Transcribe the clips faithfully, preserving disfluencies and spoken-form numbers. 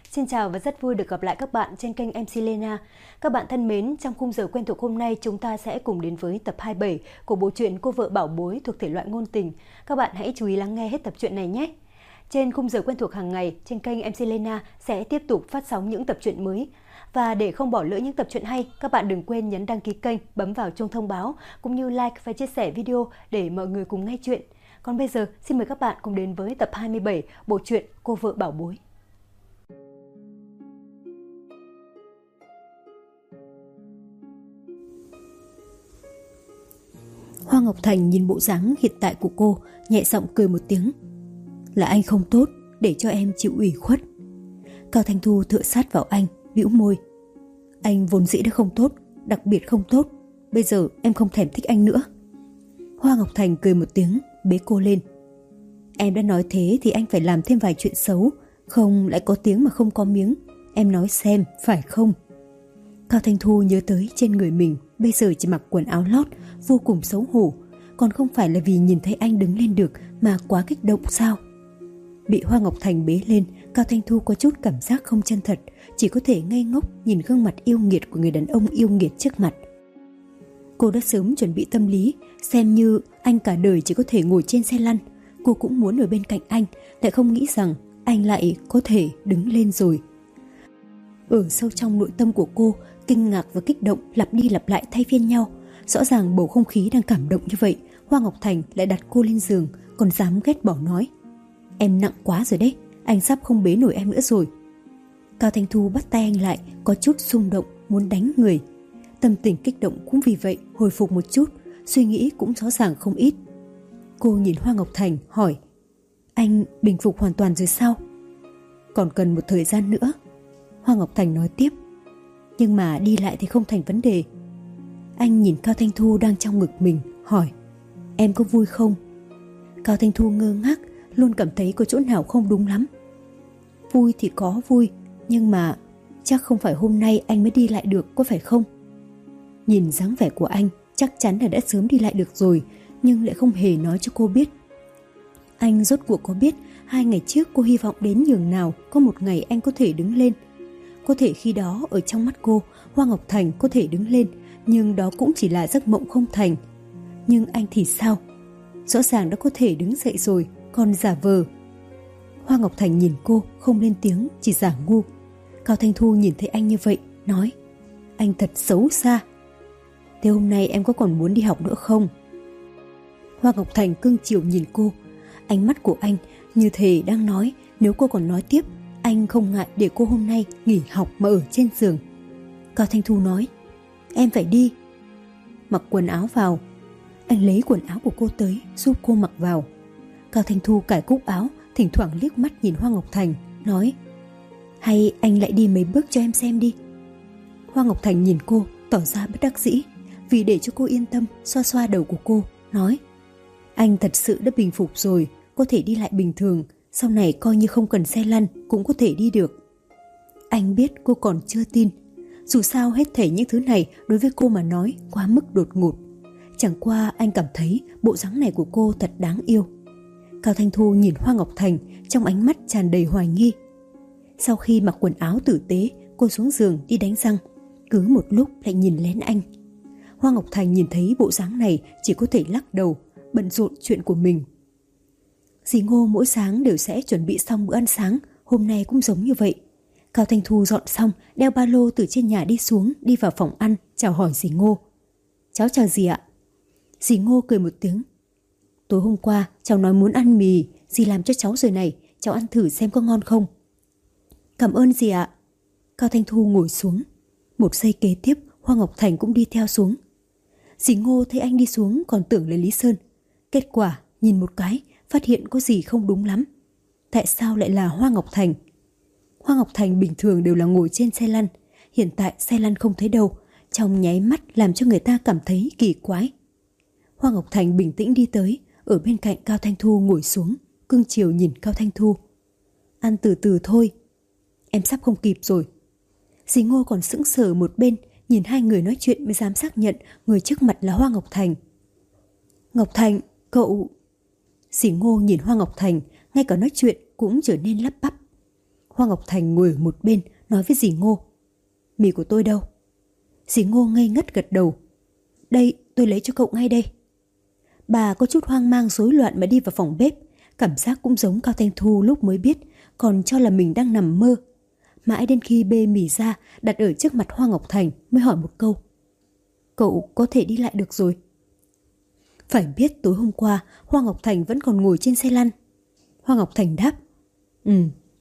Xin chào và rất vui được gặp lại các bạn trên kênh em xê Lena. Các bạn thân mến, trong khung giờ quen thuộc hôm nay chúng ta sẽ cùng đến với tập hai mươi bảy của bộ truyện Cô vợ bảo bối thuộc thể loại ngôn tình. Các bạn hãy chú ý lắng nghe hết tập truyện này nhé. Trên khung giờ quen thuộc hàng ngày trên kênh em xê Lena sẽ tiếp tục phát sóng những tập truyện mới. Và để không bỏ lỡ những tập truyện hay, các bạn đừng quên nhấn đăng ký kênh, bấm vào chuông thông báo cũng như like và chia sẻ video để mọi người cùng nghe chuyện. Còn bây giờ, xin mời các bạn cùng đến với tập hai mươi bảy bộ truyện Cô vợ bảo bối. Hoa Ngọc Thành nhìn bộ dáng hiện tại của cô, nhẹ giọng cười một tiếng. Là anh không tốt, để cho em chịu ủy khuất. Cao Thanh Thu tựa sát vào anh, bĩu môi. Anh vốn dĩ đã không tốt, đặc biệt không tốt. Bây giờ em không thèm thích anh nữa. Hoa Ngọc Thành cười một tiếng, bế cô lên. Em đã nói thế thì anh phải làm thêm vài chuyện xấu, không lại có tiếng mà không có miếng. Em nói xem, phải không? Cao Thanh Thu nhớ tới trên người mình bây giờ chỉ mặc quần áo lót, vô cùng xấu hổ. Còn không phải là vì nhìn thấy anh đứng lên được mà quá kích động sao? Bị Hoa Ngọc Thành bế lên, Cao Thanh Thu có chút cảm giác không chân thật, chỉ có thể ngây ngốc nhìn gương mặt yêu nghiệt của người đàn ông yêu nghiệt trước mặt. Cô đã sớm chuẩn bị tâm lý, xem như anh cả đời chỉ có thể ngồi trên xe lăn. Cô cũng muốn ở bên cạnh anh, lại không nghĩ rằng anh lại có thể đứng lên rồi. Ở sâu trong nội tâm của cô, kinh ngạc và kích động lặp đi lặp lại thay phiên nhau. Rõ ràng bầu không khí đang cảm động như vậy, Hoa Ngọc Thành lại đặt cô lên giường, còn dám ghét bỏ nói. Em nặng quá rồi đấy, anh sắp không bế nổi em nữa rồi. Cao Thanh Thu bắt tay anh lại, có chút xung động, muốn đánh người. Tâm tình kích động cũng vì vậy hồi phục một chút, suy nghĩ cũng rõ ràng không ít. Cô nhìn Hoa Ngọc Thành hỏi, anh bình phục hoàn toàn rồi sao? Còn cần một thời gian nữa. Hoa Ngọc Thành nói tiếp, nhưng mà đi lại thì không thành vấn đề. Anh nhìn Cao Thanh Thu đang trong ngực mình, hỏi, em có vui không? Cao Thanh Thu ngơ ngác, luôn cảm thấy có chỗ nào không đúng lắm. Vui thì có vui, nhưng mà chắc không phải hôm nay anh mới đi lại được, có phải không? Nhìn dáng vẻ của anh, chắc chắn là đã sớm đi lại được rồi, nhưng lại không hề nói cho cô biết. Anh rốt cuộc có biết hai ngày trước cô hy vọng đến nhường nào có một ngày anh có thể đứng lên. Có thể khi đó ở trong mắt cô, Hoa Ngọc Thành có thể đứng lên, nhưng đó cũng chỉ là giấc mộng không thành. Nhưng anh thì sao? Rõ ràng đã có thể đứng dậy rồi, còn giả vờ. Hoa Ngọc Thành nhìn cô, không lên tiếng, chỉ giả ngu. Cao Thanh Thu nhìn thấy anh như vậy, nói, anh thật xấu xa. Thế hôm nay em có còn muốn đi học nữa không? Hoa Ngọc Thành cưng chiều nhìn cô. Ánh mắt của anh như thể đang nói, nếu cô còn nói tiếp, anh không ngại để cô hôm nay nghỉ học mà ở trên giường. Cao Thanh Thu nói, em phải đi. Mặc quần áo vào. Anh lấy quần áo của cô tới, giúp cô mặc vào. Cao Thanh Thu cài cúc áo, thỉnh thoảng liếc mắt nhìn Hoa Ngọc Thành, nói, hay anh lại đi mấy bước cho em xem đi. Hoa Ngọc Thành nhìn cô, tỏ ra bất đắc dĩ. Vì để cho cô yên tâm, xoa xoa đầu của cô, nói, anh thật sự đã bình phục rồi, có thể đi lại bình thường, sau này coi như không cần xe lăn cũng có thể đi được. Anh biết cô còn chưa tin. Dù sao hết thảy những thứ này đối với cô mà nói quá mức đột ngột. Chẳng qua anh cảm thấy bộ dáng này của cô thật đáng yêu. Cao Thanh Thu nhìn Hoa Ngọc Thành, trong ánh mắt tràn đầy hoài nghi. Sau khi mặc quần áo tử tế, cô xuống giường đi đánh răng. Cứ một lúc lại nhìn lén anh. Hoa Ngọc Thành nhìn thấy bộ dáng này chỉ có thể lắc đầu, bận rộn chuyện của mình. Dì Ngô mỗi sáng đều sẽ chuẩn bị xong bữa ăn sáng, hôm nay cũng giống như vậy. Cao Thanh Thu dọn xong, đeo ba lô từ trên nhà đi xuống, đi vào phòng ăn, chào hỏi dì Ngô. Cháu chào dì ạ. Dì Ngô cười một tiếng. Tối hôm qua cháu nói muốn ăn mì, dì làm cho cháu rồi này, cháu ăn thử xem có ngon không. Cảm ơn dì ạ. Cao Thanh Thu ngồi xuống. Một giây kế tiếp, Hoa Ngọc Thành cũng đi theo xuống. Dì Ngô thấy anh đi xuống còn tưởng là Lý Sơn. Kết quả nhìn một cái, phát hiện có gì không đúng lắm. Tại sao lại là Hoa Ngọc Thành? Hoa Ngọc Thành bình thường đều là ngồi trên xe lăn, hiện tại xe lăn không thấy đâu, trong nháy mắt làm cho người ta cảm thấy kỳ quái. Hoa Ngọc Thành bình tĩnh đi tới, ở bên cạnh Cao Thanh Thu ngồi xuống, cưng chiều nhìn Cao Thanh Thu. Ăn từ từ thôi, em sắp không kịp rồi. Dì Ngô còn sững sờ một bên, nhìn hai người nói chuyện mới dám xác nhận người trước mặt là Hoa Ngọc Thành. Ngọc Thành, cậu... Dì Ngô nhìn Hoa Ngọc Thành, ngay cả nói chuyện cũng trở nên lắp bắp. Hoa Ngọc Thành ngồi ở một bên nói với dì Ngô. Mì của tôi đâu? Dì Ngô ngây ngất gật đầu. Đây, tôi lấy cho cậu ngay đây. Bà có chút hoang mang rối loạn mà đi vào phòng bếp. Cảm giác cũng giống Cao Thanh Thu lúc mới biết, còn cho là mình đang nằm mơ. Mãi đến khi bê mì ra đặt ở trước mặt Hoa Ngọc Thành mới hỏi một câu. Cậu có thể đi lại được rồi. Phải biết tối hôm qua Hoa Ngọc Thành vẫn còn ngồi trên xe lăn. Hoa Ngọc Thành đáp. Ừ.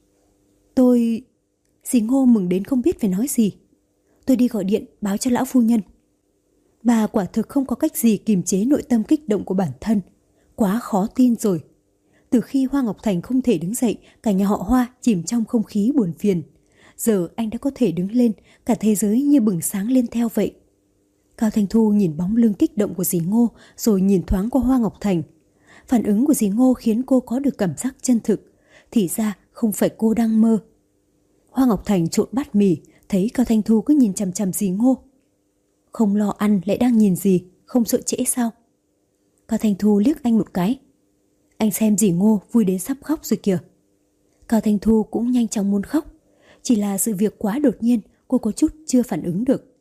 Tôi... Dì Ngô mừng đến không biết phải nói gì. Tôi đi gọi điện báo cho lão phu nhân. Bà quả thực không có cách gì kiềm chế nội tâm kích động của bản thân. Quá khó tin rồi. Từ khi Hoa Ngọc Thành không thể đứng dậy, cả nhà họ Hoa chìm trong không khí buồn phiền. Giờ anh đã có thể đứng lên, cả thế giới như bừng sáng lên theo vậy. Cao Thanh Thu nhìn bóng lưng kích động của dì Ngô rồi nhìn thoáng qua Hoa Ngọc Thành. Phản ứng của dì Ngô khiến cô có được cảm giác chân thực. Thì ra không phải cô đang mơ. Hoa Ngọc Thành trộn bát mì, thấy Cao Thanh Thu cứ nhìn chằm chằm dì Ngô. Không lo ăn lại đang nhìn gì, không sợ trễ sao? Cao Thanh Thu liếc anh một cái. Anh xem dì Ngô vui đến sắp khóc rồi kìa. Cao Thanh Thu cũng nhanh chóng muốn khóc. Chỉ là sự việc quá đột nhiên, cô có chút chưa phản ứng được.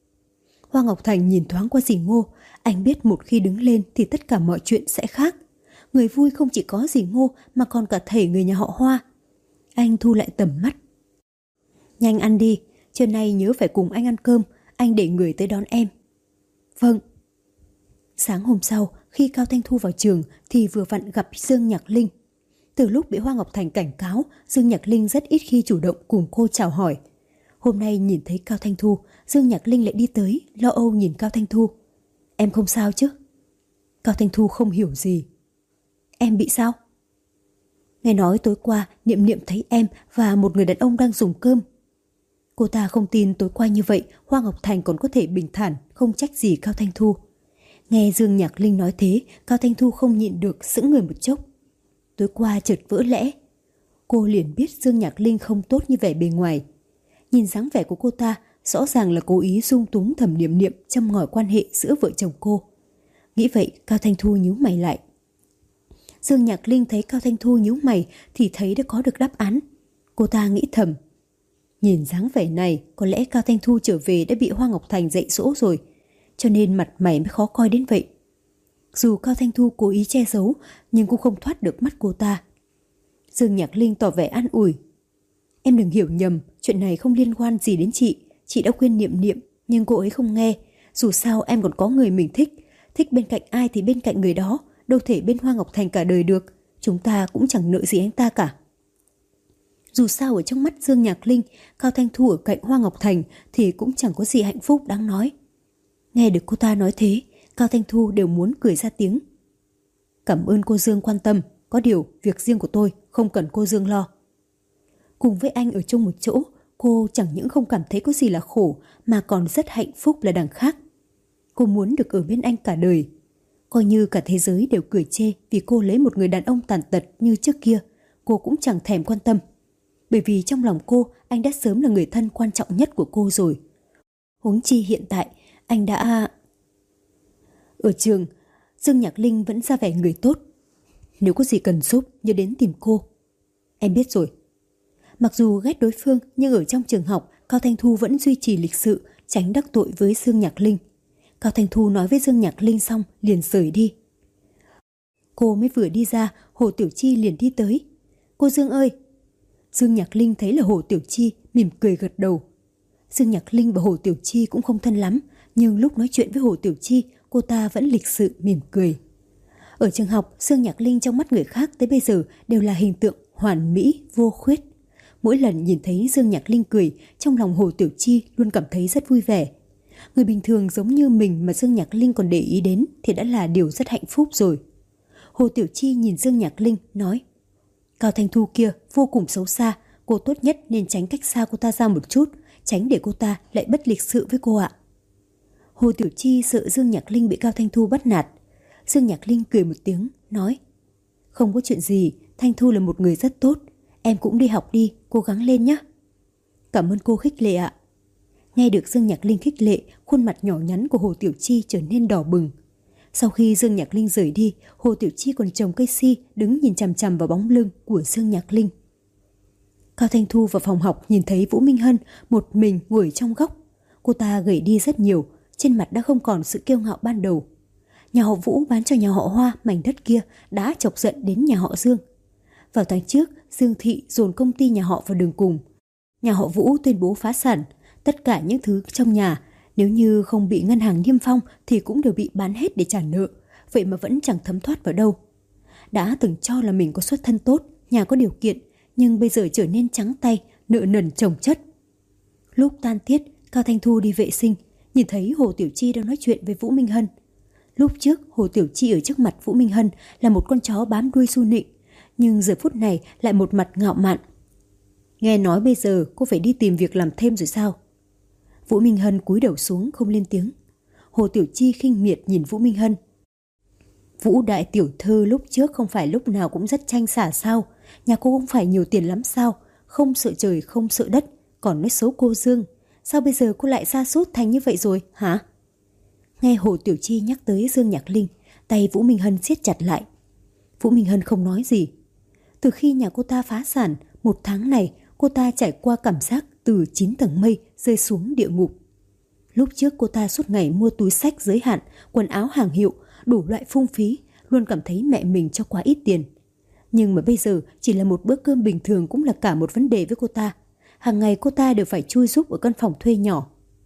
Hoa Ngọc Thành nhìn thoáng qua dì Ngô. Anh biết một khi đứng lên thì tất cả mọi chuyện sẽ khác. Người vui không chỉ có dì Ngô mà còn cả thảy người nhà họ Hoa. Anh thu lại tầm mắt. Nhanh ăn đi, trưa nay nhớ phải cùng anh ăn cơm. Anh để người tới đón em. Vâng. Sáng hôm sau, khi Cao Thanh Thu vào trường thì vừa vặn gặp Dương Nhạc Linh. Từ lúc bị Hoa Ngọc Thành cảnh cáo, Dương Nhạc Linh rất ít khi chủ động cùng cô chào hỏi. Hôm nay nhìn thấy Cao Thanh Thu, Dương Nhạc Linh lại đi tới, lo âu nhìn Cao Thanh Thu. Em không sao chứ? Cao Thanh Thu không hiểu gì. Em bị sao? Nghe nói tối qua Niệm Niệm thấy em và một người đàn ông đang dùng cơm. Cô ta không tin tối qua như vậy Hoa Ngọc Thành còn có thể bình thản, không trách gì Cao Thanh Thu. Nghe Dương Nhạc Linh nói thế, Cao Thanh Thu không nhịn được sững người một chốc. Tối qua chợt vỡ lẽ. Cô liền biết Dương Nhạc Linh không tốt như vẻ bề ngoài. Nhìn dáng vẻ của cô ta, rõ ràng là cố ý dung túng Thẩm Niệm Niệm châm ngòi quan hệ giữa vợ chồng cô. Nghĩ vậy, Cao Thanh Thu nhíu mày lại. Dương Nhạc Linh thấy Cao Thanh Thu nhíu mày thì thấy đã có được đáp án. Cô ta nghĩ thầm. Nhìn dáng vẻ này, có lẽ Cao Thanh Thu trở về đã bị Hoa Ngọc Thành dạy dỗ rồi, cho nên mặt mày mới khó coi đến vậy. Dù Cao Thanh Thu cố ý che giấu, nhưng cũng không thoát được mắt cô ta. Dương Nhạc Linh tỏ vẻ an ủi. Em đừng hiểu nhầm, chuyện này không liên quan gì đến chị. Chị đã khuyên Niệm Niệm, nhưng cô ấy không nghe. Dù sao em còn có người mình thích. Thích bên cạnh ai thì bên cạnh người đó, đâu thể bên Hoa Ngọc Thành cả đời được. Chúng ta cũng chẳng nợ gì anh ta cả. Dù sao ở trong mắt Dương Nhạc Linh, Cao Thanh Thu ở cạnh Hoa Ngọc Thành thì cũng chẳng có gì hạnh phúc đáng nói. Nghe được cô ta nói thế, Cao Thanh Thu đều muốn cười ra tiếng. Cảm ơn cô Dương quan tâm, có điều việc riêng của tôi không cần cô Dương lo. Cùng với anh ở chung một chỗ, cô chẳng những không cảm thấy có gì là khổ mà còn rất hạnh phúc là đằng khác. Cô muốn được ở bên anh cả đời. Coi như cả thế giới đều cười chê vì cô lấy một người đàn ông tàn tật như trước kia, cô cũng chẳng thèm quan tâm. Bởi vì trong lòng cô, anh đã sớm là người thân quan trọng nhất của cô rồi. Huống chi hiện tại, anh đã... Ở trường, Dương Nhạc Linh vẫn ra vẻ người tốt. Nếu có gì cần giúp, nhớ đến tìm cô. Em biết rồi. Mặc dù ghét đối phương, nhưng ở trong trường học, Cao Thanh Thu vẫn duy trì lịch sự, tránh đắc tội với Dương Nhạc Linh. Cao Thanh Thu nói với Dương Nhạc Linh xong, liền rời đi. Cô mới vừa đi ra, Hồ Tiểu Chi liền đi tới. Cô Dương ơi! Dương Nhạc Linh thấy là Hồ Tiểu Chi, mỉm cười gật đầu. Dương Nhạc Linh và Hồ Tiểu Chi cũng không thân lắm, nhưng lúc nói chuyện với Hồ Tiểu Chi, cô ta vẫn lịch sự mỉm cười. Ở trường học, Dương Nhạc Linh trong mắt người khác tới bây giờ đều là hình tượng hoàn mỹ, vô khuyết. Mỗi lần nhìn thấy Dương Nhạc Linh cười, trong lòng Hồ Tiểu Chi luôn cảm thấy rất vui vẻ. Người bình thường giống như mình mà Dương Nhạc Linh còn để ý đến thì đã là điều rất hạnh phúc rồi. Hồ Tiểu Chi nhìn Dương Nhạc Linh, nói: Cao Thanh Thu kia vô cùng xấu xa, cô tốt nhất nên tránh cách xa cô ta ra một chút, tránh để cô ta lại bất lịch sự với cô ạ. Hồ Tiểu Chi sợ Dương Nhạc Linh bị Cao Thanh Thu bắt nạt. Dương Nhạc Linh cười một tiếng, nói: Không có chuyện gì, Thanh Thu là một người rất tốt. Em cũng đi học đi, cố gắng lên nhé. Cảm ơn cô khích lệ ạ. Nghe được Dương Nhạc Linh khích lệ, khuôn mặt nhỏ nhắn của Hồ Tiểu Chi trở nên đỏ bừng. Sau khi Dương Nhạc Linh rời đi, Hồ Tiểu Chi còn trồng cây si đứng nhìn chằm chằm vào bóng lưng của Dương Nhạc Linh. Cao Thanh Thu vào phòng học nhìn thấy Vũ Minh Hân một mình ngồi trong góc. Cô ta gầy đi rất nhiều, trên mặt đã không còn sự kiêu ngạo ban đầu. Nhà họ Vũ bán cho nhà họ Hoa mảnh đất kia đã chọc giận đến nhà họ Dương. Vào tháng trước, Dương Thị dồn công ty nhà họ vào đường cùng. Nhà họ Vũ tuyên bố phá sản, tất cả những thứ trong nhà nếu như không bị ngân hàng niêm phong thì cũng đều bị bán hết để trả nợ, vậy mà vẫn chẳng thấm thoát vào đâu. Đã từng cho là mình có xuất thân tốt, nhà có điều kiện, nhưng bây giờ trở nên trắng tay, nợ nần chồng chất. Lúc tan tiết, Cao Thanh Thu đi vệ sinh, nhìn thấy Hồ Tiểu Chi đang nói chuyện với Vũ Minh Hân. Lúc trước, Hồ Tiểu Chi ở trước mặt Vũ Minh Hân là một con chó bám đuôi su nịnh, nhưng giờ phút này lại một mặt ngạo mạn. Nghe nói bây giờ cô phải đi tìm việc làm thêm rồi sao? Vũ Minh Hân cúi đầu xuống không lên tiếng. Hồ Tiểu Chi khinh miệt nhìn Vũ Minh Hân. Vũ đại tiểu thư lúc trước không phải lúc nào cũng rất tranh xả sao? Nhà cô không phải nhiều tiền lắm sao? Không sợ trời không sợ đất, còn nói xấu cô Dương. Sao bây giờ cô lại sa sút thành như vậy rồi hả? Nghe Hồ Tiểu Chi nhắc tới Dương Nhạc Linh, tay Vũ Minh Hân siết chặt lại. Vũ Minh Hân không nói gì. Từ khi nhà cô ta phá sản, một tháng này cô ta trải qua cảm giác từ chín tầng mây rơi xuống địa ngục. Lúc trước cô ta suốt ngày mua túi xách giới hạn, quần áo hàng hiệu, đủ loại phung phí, luôn cảm thấy mẹ mình cho quá ít tiền. Nhưng mà bây giờ chỉ là một bữa cơm bình thường cũng là cả một vấn đề với cô ta. Hàng ngày cô ta đều phải chui giúp ở căn phòng thuê nhỏ.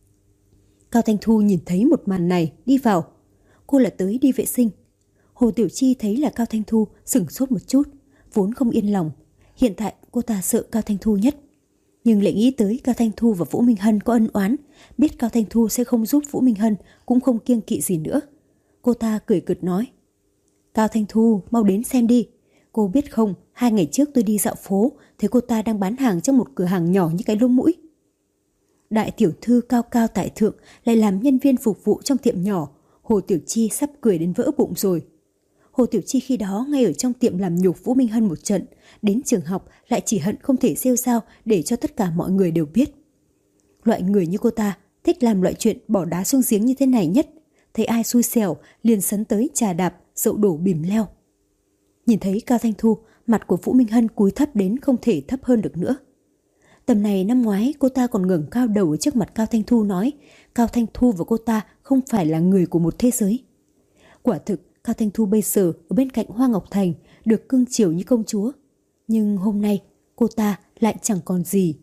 Cao Thanh Thu nhìn thấy một màn này, đi vào. Cô là tới đi vệ sinh. Hồ Tiểu Chi thấy là Cao Thanh Thu, sửng sốt một chút, vốn không yên lòng. Hiện tại cô ta sợ Cao Thanh Thu nhất. Nhưng lại nghĩ tới Cao Thanh Thu và Vũ Minh Hân có ân oán, biết Cao Thanh Thu sẽ không giúp Vũ Minh Hân, cũng không kiêng kỵ gì nữa. Cô ta cười cợt nói: Cao Thanh Thu, mau đến xem đi. Cô biết không, hai ngày trước tôi đi dạo phố, thấy cô ta đang bán hàng trong một cửa hàng nhỏ như cái lông mũi. Đại tiểu thư cao cao tại thượng lại làm nhân viên phục vụ trong tiệm nhỏ. Hồ Tiểu Chi sắp cười đến vỡ bụng rồi. Hồ Tiểu Chi khi đó ngay ở trong tiệm làm nhục Vũ Minh Hân một trận, đến trường học lại chỉ hận không thể rêu rao để cho tất cả mọi người đều biết. Loại người như cô ta thích làm loại chuyện bỏ đá xuống giếng như thế này nhất. Thấy ai xui xẻo liền sấn tới trà đạp, dậu đổ bìm leo. Nhìn thấy Cao Thanh Thu, mặt của Vũ Minh Hân cúi thấp đến không thể thấp hơn được nữa. Tầm này năm ngoái cô ta còn ngẩng cao đầu ở trước mặt Cao Thanh Thu nói Cao Thanh Thu và cô ta không phải là người của một thế giới. Quả thực Cao Thanh Thu bây giờ ở bên cạnh Hoa Ngọc Thành được cưng chiều như công chúa. Nhưng hôm nay cô ta lại chẳng còn gì.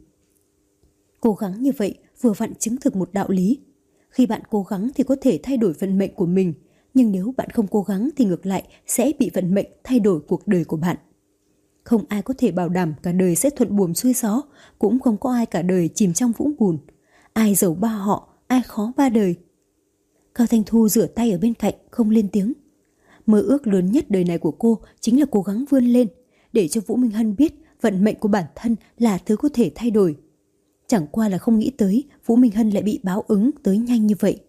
Cố gắng như vậy vừa vặn chứng thực một đạo lý. Khi bạn cố gắng thì có thể thay đổi vận mệnh của mình, nhưng nếu bạn không cố gắng thì ngược lại sẽ bị vận mệnh thay đổi cuộc đời của bạn. Không ai có thể bảo đảm cả đời sẽ thuận buồm xuôi gió, cũng không có ai cả đời chìm trong vũng bùn. Ai giàu ba họ, ai khó ba đời. Cao Thanh Thu rửa tay ở bên cạnh, không lên tiếng. Mơ ước lớn nhất đời này của cô chính là cố gắng vươn lên, để cho Vũ Minh Hân biết vận mệnh của bản thân là thứ có thể thay đổi. Chẳng qua là không nghĩ tới Vũ Minh Hân lại bị báo ứng tới nhanh như vậy.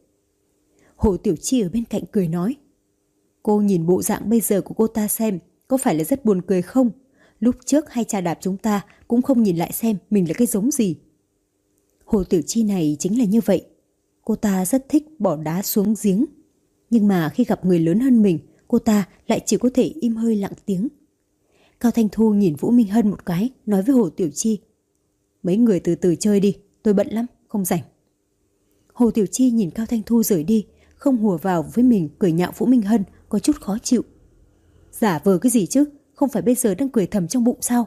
Hồ Tiểu Chi ở bên cạnh cười nói: Cô nhìn bộ dạng bây giờ của cô ta xem, có phải là rất buồn cười không? Lúc trước hay trà đạp chúng ta cũng không nhìn lại xem mình là cái giống gì. Hồ Tiểu Chi này chính là như vậy. Cô ta rất thích bỏ đá xuống giếng. Nhưng mà khi gặp người lớn hơn mình, cô ta lại chỉ có thể im hơi lặng tiếng. Cao Thanh Thu nhìn Vũ Minh Hân một cái, nói với Hồ Tiểu Chi: Mấy người từ từ chơi đi, tôi bận lắm, không rảnh. Hồ Tiểu Chi nhìn Cao Thanh Thu rời đi, không hùa vào với mình, cười nhạo Vũ Minh Hân, có chút khó chịu. Giả vờ cái gì chứ, không phải bây giờ đang cười thầm trong bụng sao?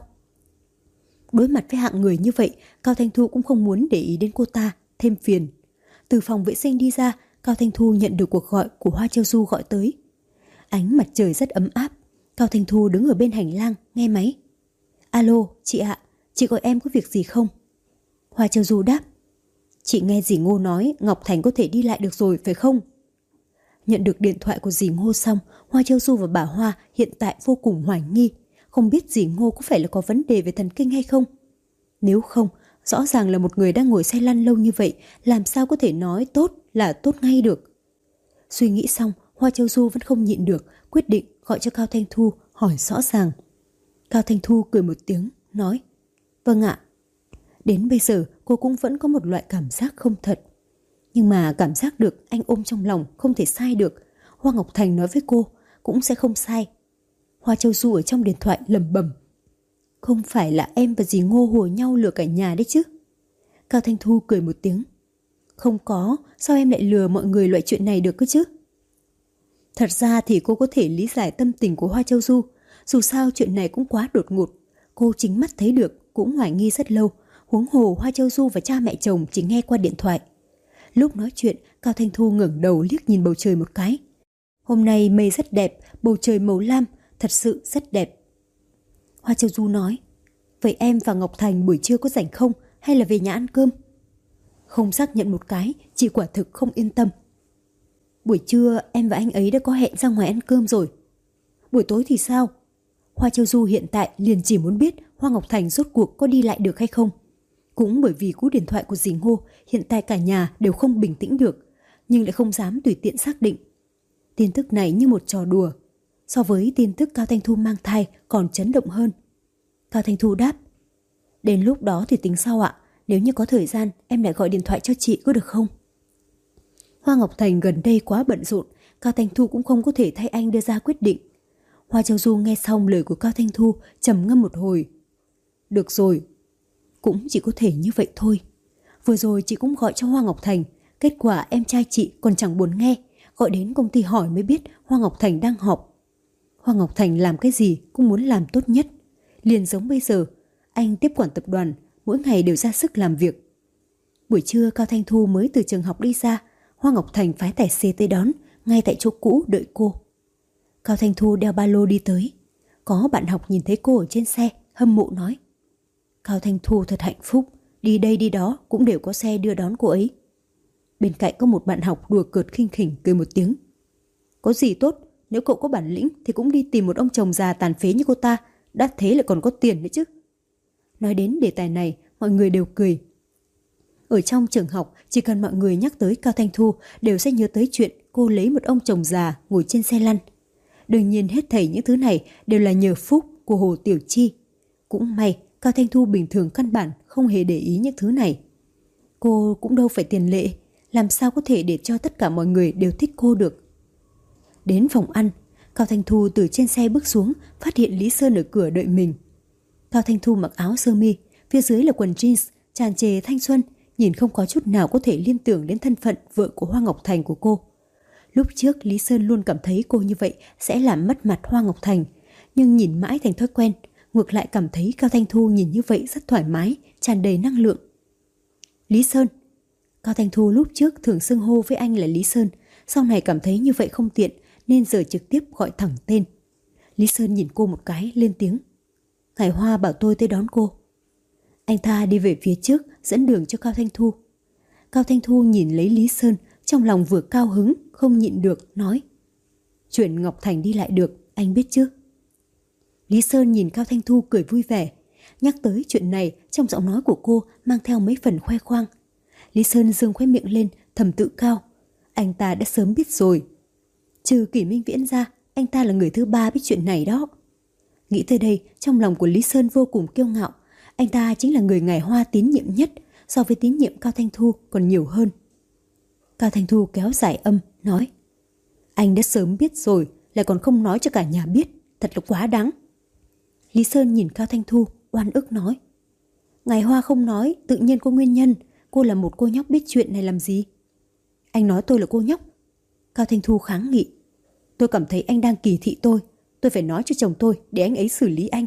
Đối mặt với hạng người như vậy, Cao Thanh Thu cũng không muốn để ý đến cô ta, thêm phiền. Từ phòng vệ sinh đi ra, Cao Thanh Thu nhận được cuộc gọi của Hoa Châu Du gọi tới. Ánh mặt trời rất ấm áp. Cao Thanh Thu đứng ở bên hành lang, nghe máy. Alo, chị ạ, chị gọi em có việc gì không? Hoa Châu Du đáp: Chị nghe dì Ngô nói Ngọc Thành có thể đi lại được rồi, phải không? Nhận được điện thoại của dì Ngô xong, Hoa Châu Du và bà Hoa hiện tại vô cùng hoài nghi, không biết dì Ngô có phải là có vấn đề về thần kinh hay không. Nếu không, rõ ràng là một người đang ngồi xe lăn lâu như vậy, làm sao có thể nói tốt là tốt ngay được. Suy nghĩ xong, Hoa Châu Du vẫn không nhịn được, quyết định gọi cho Cao Thanh Thu hỏi rõ ràng. Cao Thanh Thu cười một tiếng, nói: Vâng ạ. Đến bây giờ cô cũng vẫn có một loại cảm giác không thật. Nhưng mà cảm giác được anh ôm trong lòng không thể sai được. Hoa Ngọc Thành nói với cô cũng sẽ không sai. Hoa Châu Du ở trong điện thoại lẩm bẩm: Không phải là em và dì Ngô hùa nhau lừa cả nhà đấy chứ? Cao Thanh Thu cười một tiếng. Không có, sao em lại lừa mọi người loại chuyện này được cơ chứ? Thật ra thì cô có thể lý giải tâm tình của Hoa Châu Du. Dù sao chuyện này cũng quá đột ngột. Cô chính mắt thấy được, cũng hoài nghi rất lâu. Huống hồ Hoa Châu Du và cha mẹ chồng chỉ nghe qua điện thoại. Lúc nói chuyện, Cao Thanh Thu ngẩng đầu liếc nhìn bầu trời một cái. Hôm nay mây rất đẹp, bầu trời màu lam, thật sự rất đẹp. Hoa Châu Du nói, vậy em và Ngọc Thành buổi trưa có rảnh không, hay là về nhà ăn cơm? Không xác nhận một cái, chị quả thực không yên tâm. Buổi trưa em và anh ấy đã có hẹn ra ngoài ăn cơm rồi. Buổi tối thì sao? Hoa Châu Du hiện tại liền chỉ muốn biết Hoa Ngọc Thành rốt cuộc có đi lại được hay không. Cũng bởi vì cú điện thoại của dì Ngô, hiện tại cả nhà đều không bình tĩnh được, nhưng lại không dám tùy tiện xác định. Tin tức này như một trò đùa, so với tin tức Cao Thanh Thu mang thai còn chấn động hơn. Cao Thanh Thu đáp, đến lúc đó thì tính sau ạ, nếu như có thời gian em lại gọi điện thoại cho chị có được không? Hoa Ngọc Thành gần đây quá bận rộn, Cao Thanh Thu cũng không có thể thay anh đưa ra quyết định. Hoa Châu Du nghe xong lời của Cao Thanh Thu trầm ngâm một hồi. Được rồi, cũng chỉ có thể như vậy thôi. Vừa rồi chị cũng gọi cho Hoa Ngọc Thành, kết quả em trai chị còn chẳng buồn nghe, gọi đến công ty hỏi mới biết Hoa Ngọc Thành đang họp. Hoa Ngọc Thành làm cái gì cũng muốn làm tốt nhất. Liền giống bây giờ, anh tiếp quản tập đoàn, mỗi ngày đều ra sức làm việc. Buổi trưa Cao Thanh Thu mới từ trường học đi ra, Hoa Ngọc Thành phái tài xế tới đón, ngay tại chỗ cũ đợi cô. Cao Thanh Thu đeo ba lô đi tới. Có bạn học nhìn thấy cô ở trên xe, hâm mộ nói. Cao Thanh Thu thật hạnh phúc, đi đây đi đó cũng đều có xe đưa đón cô ấy. Bên cạnh có một bạn học đùa cợt khinh khỉnh cười một tiếng. Có gì tốt, nếu cậu có bản lĩnh thì cũng đi tìm một ông chồng già tàn phế như cô ta, đã thế lại còn có tiền nữa chứ. Nói đến đề tài này, mọi người đều cười. Ở trong trường học, chỉ cần mọi người nhắc tới Cao Thanh Thu đều sẽ nhớ tới chuyện cô lấy một ông chồng già ngồi trên xe lăn. Đương nhiên hết thảy những thứ này đều là nhờ phúc của Hồ Tiểu Chi. Cũng may Cao Thanh Thu bình thường căn bản không hề để ý những thứ này. Cô cũng đâu phải tiền lệ, làm sao có thể để cho tất cả mọi người đều thích cô được. Đến phòng ăn, Cao Thanh Thu từ trên xe bước xuống, phát hiện Lý Sơn ở cửa đợi mình. Cao Thanh Thu mặc áo sơ mi, phía dưới là quần jeans, tràn trề thanh xuân, nhìn không có chút nào có thể liên tưởng đến thân phận vợ của Hoa Ngọc Thành của cô. Lúc trước Lý Sơn luôn cảm thấy cô như vậy sẽ làm mất mặt Hoa Ngọc Thành, nhưng nhìn mãi thành thói quen, ngược lại cảm thấy Cao Thanh Thu nhìn như vậy rất thoải mái, tràn đầy năng lượng. Lý Sơn. Cao Thanh Thu lúc trước thường xưng hô với anh là Lý Sơn, sau này cảm thấy như vậy không tiện nên giờ trực tiếp gọi thẳng tên. Lý Sơn nhìn cô một cái, lên tiếng. Ngài Hoa bảo tôi tới đón cô. Anh ta đi về phía trước, dẫn đường cho Cao Thanh Thu. Cao Thanh Thu nhìn lấy Lý Sơn, trong lòng vừa cao hứng, không nhịn được, nói. Chuyện Ngọc Thành đi lại được, anh biết chứ? Lý Sơn nhìn Cao Thanh Thu cười vui vẻ. Nhắc tới chuyện này, trong giọng nói của cô mang theo mấy phần khoe khoang. Lý Sơn giương khóe miệng lên, thầm tự cao. Anh ta đã sớm biết rồi. Trừ Kỷ Minh Viễn ra, anh ta là người thứ ba biết chuyện này đó. Nghĩ tới đây, trong lòng của Lý Sơn vô cùng kiêu ngạo. Anh ta chính là người ngài Hoa tín nhiệm nhất, so với tín nhiệm Cao Thanh Thu còn nhiều hơn. Cao Thanh Thu kéo dài âm, nói. Anh đã sớm biết rồi, lại còn không nói cho cả nhà biết, thật là quá đáng. Lý Sơn nhìn Cao Thanh Thu, oan ức nói. Ngài Hoa không nói, tự nhiên có nguyên nhân, cô là một cô nhóc biết chuyện này làm gì? Anh nói tôi là cô nhóc. Cao Thanh Thu kháng nghị. Tôi cảm thấy anh đang kỳ thị tôi, tôi phải nói cho chồng tôi để anh ấy xử lý anh.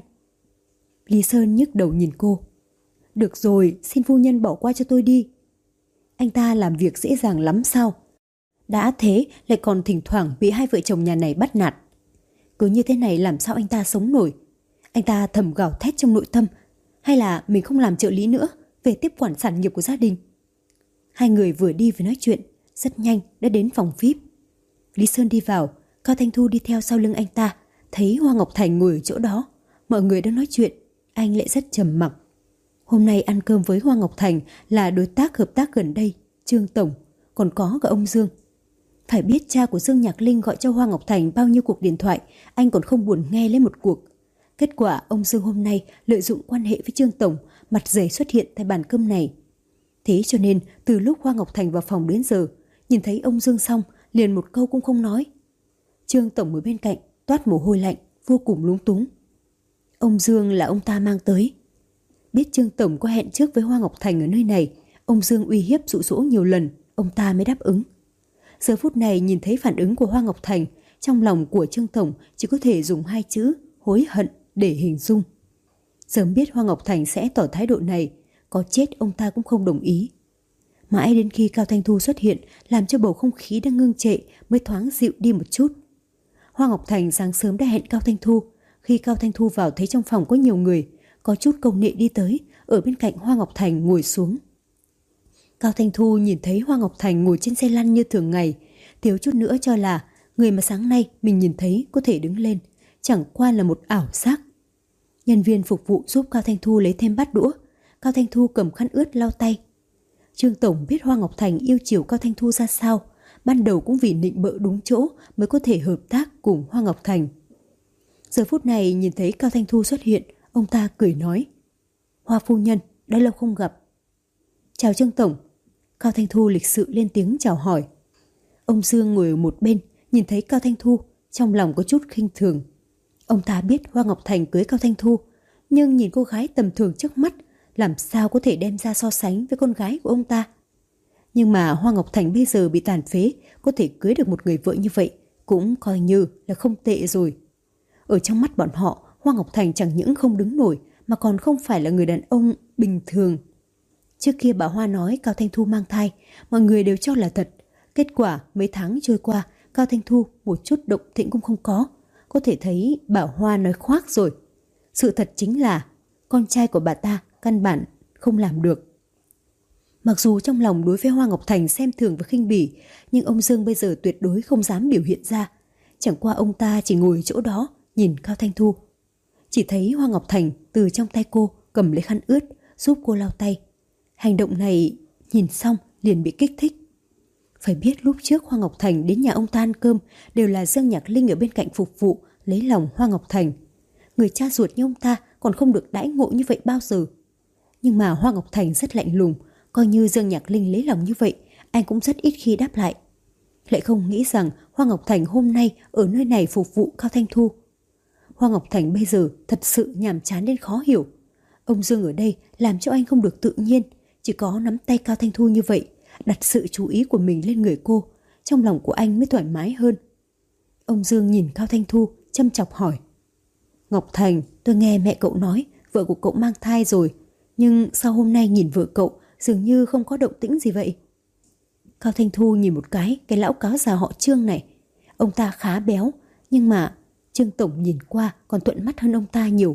Lý Sơn nhức đầu nhìn cô. Được rồi, xin phu nhân bỏ qua cho tôi đi. Anh ta làm việc dễ dàng lắm sao? Đã thế lại còn thỉnh thoảng bị hai vợ chồng nhà này bắt nạt. Cứ như thế này làm sao anh ta sống nổi? Anh ta thầm gào thét trong nội tâm. Hay là mình không làm trợ lý nữa, về tiếp quản sản nghiệp của gia đình? Hai người vừa đi vừa nói chuyện, rất nhanh đã đến phòng vi ai pi. Lý Sơn đi vào, Cao Thanh Thu đi theo sau lưng anh ta, thấy Hoa Ngọc Thành ngồi ở chỗ đó. Mọi người đang nói chuyện, anh lại rất trầm mặc. Hôm nay ăn cơm với Hoa Ngọc Thành là đối tác hợp tác gần đây, Trương Tổng, còn có cả ông Dương. Phải biết cha của Dương Nhạc Linh gọi cho Hoa Ngọc Thành bao nhiêu cuộc điện thoại, anh còn không buồn nghe lấy một cuộc. Kết quả ông Dương hôm nay lợi dụng quan hệ với Trương Tổng, mặt dày xuất hiện tại bàn cơm này. Thế cho nên từ lúc Hoa Ngọc Thành vào phòng đến giờ, nhìn thấy ông Dương xong, liền một câu cũng không nói. Trương Tổng ở bên cạnh toát mồ hôi lạnh, vô cùng lúng túng. Ông Dương là ông ta mang tới. Biết Trương Tổng có hẹn trước với Hoa Ngọc Thành ở nơi này, ông Dương uy hiếp dụ dỗ nhiều lần, ông ta mới đáp ứng. Giờ phút này nhìn thấy phản ứng của Hoa Ngọc Thành, trong lòng của Trương Tổng chỉ có thể dùng hai chữ hối hận để hình dung. Sớm biết Hoa Ngọc Thành sẽ tỏ thái độ này, có chết ông ta cũng không đồng ý. Mãi đến khi Cao Thanh Thu xuất hiện, làm cho bầu không khí đang ngưng trệ mới thoáng dịu đi một chút. Hoa Ngọc Thành sáng sớm đã hẹn Cao Thanh Thu. Khi Cao Thanh Thu vào thấy trong phòng có nhiều người, có chút câu nệ đi tới, ở bên cạnh Hoa Ngọc Thành ngồi xuống. Cao Thanh Thu nhìn thấy Hoa Ngọc Thành ngồi trên xe lăn như thường ngày, thiếu chút nữa cho là người mà sáng nay mình nhìn thấy có thể đứng lên, chẳng qua là một ảo giác. Nhân viên phục vụ giúp Cao Thanh Thu lấy thêm bát đũa. Cao Thanh Thu cầm khăn ướt lau tay. Trương Tổng biết Hoa Ngọc Thành yêu chiều Cao Thanh Thu ra sao, ban đầu cũng vì nịnh bợ đúng chỗ mới có thể hợp tác cùng Hoa Ngọc Thành. Giờ phút này nhìn thấy Cao Thanh Thu xuất hiện, ông ta cười nói: Hoa phu nhân, đã lâu không gặp. Chào Trương Tổng. Cao Thanh Thu lịch sự lên tiếng chào hỏi. Ông Dương ngồi ở một bên, nhìn thấy Cao Thanh Thu, trong lòng có chút khinh thường. Ông ta biết Hoa Ngọc Thành cưới Cao Thanh Thu, nhưng nhìn cô gái tầm thường trước mắt, làm sao có thể đem ra so sánh với con gái của ông ta. Nhưng mà Hoa Ngọc Thành bây giờ bị tàn phế, có thể cưới được một người vợ như vậy cũng coi như là không tệ rồi. Ở trong mắt bọn họ, Hoa Ngọc Thành chẳng những không đứng nổi mà còn không phải là người đàn ông bình thường. Trước kia bà Hoa nói Cao Thanh Thu mang thai, mọi người đều cho là thật. Kết quả mấy tháng trôi qua, Cao Thanh Thu một chút động tĩnh cũng không có. Có thể thấy bà Hoa nói khoác rồi. Sự thật chính là con trai của bà ta căn bản không làm được. Mặc dù trong lòng đối với Hoa Ngọc Thành xem thường và khinh bỉ, nhưng ông Dương bây giờ tuyệt đối không dám biểu hiện ra. Chẳng qua ông ta chỉ ngồi chỗ đó nhìn Cao Thanh Thu. Chỉ thấy Hoa Ngọc Thành từ trong tay cô cầm lấy khăn ướt giúp cô lau tay. Hành động này nhìn xong liền bị kích thích. Phải biết lúc trước Hoa Ngọc Thành đến nhà ông ta ăn cơm đều là Dương Nhạc Linh ở bên cạnh phục vụ lấy lòng Hoa Ngọc Thành. Người cha ruột như ông ta còn không được đãi ngộ như vậy bao giờ. Nhưng mà Hoa Ngọc Thành rất lạnh lùng, coi như Dương Nhạc Linh lấy lòng như vậy, anh cũng rất ít khi đáp lại. Lại không nghĩ rằng Hoa Ngọc Thành hôm nay ở nơi này phục vụ Cao Thanh Thu. Hoa Ngọc Thành bây giờ thật sự nhàm chán đến khó hiểu. Ông Dương ở đây làm cho anh không được tự nhiên, chỉ có nắm tay Cao Thanh Thu như vậy, đặt sự chú ý của mình lên người cô, trong lòng của anh mới thoải mái hơn. Ông Dương nhìn Cao Thanh Thu, chăm chọc hỏi: Ngọc Thành, tôi nghe mẹ cậu nói vợ của cậu mang thai rồi, nhưng sao hôm nay nhìn vợ cậu dường như không có động tĩnh gì vậy? Cao Thanh Thu nhìn một cái cái lão cáo già họ Trương này. Ông ta khá béo, nhưng mà Trương Tổng nhìn qua còn thuận mắt hơn ông ta nhiều.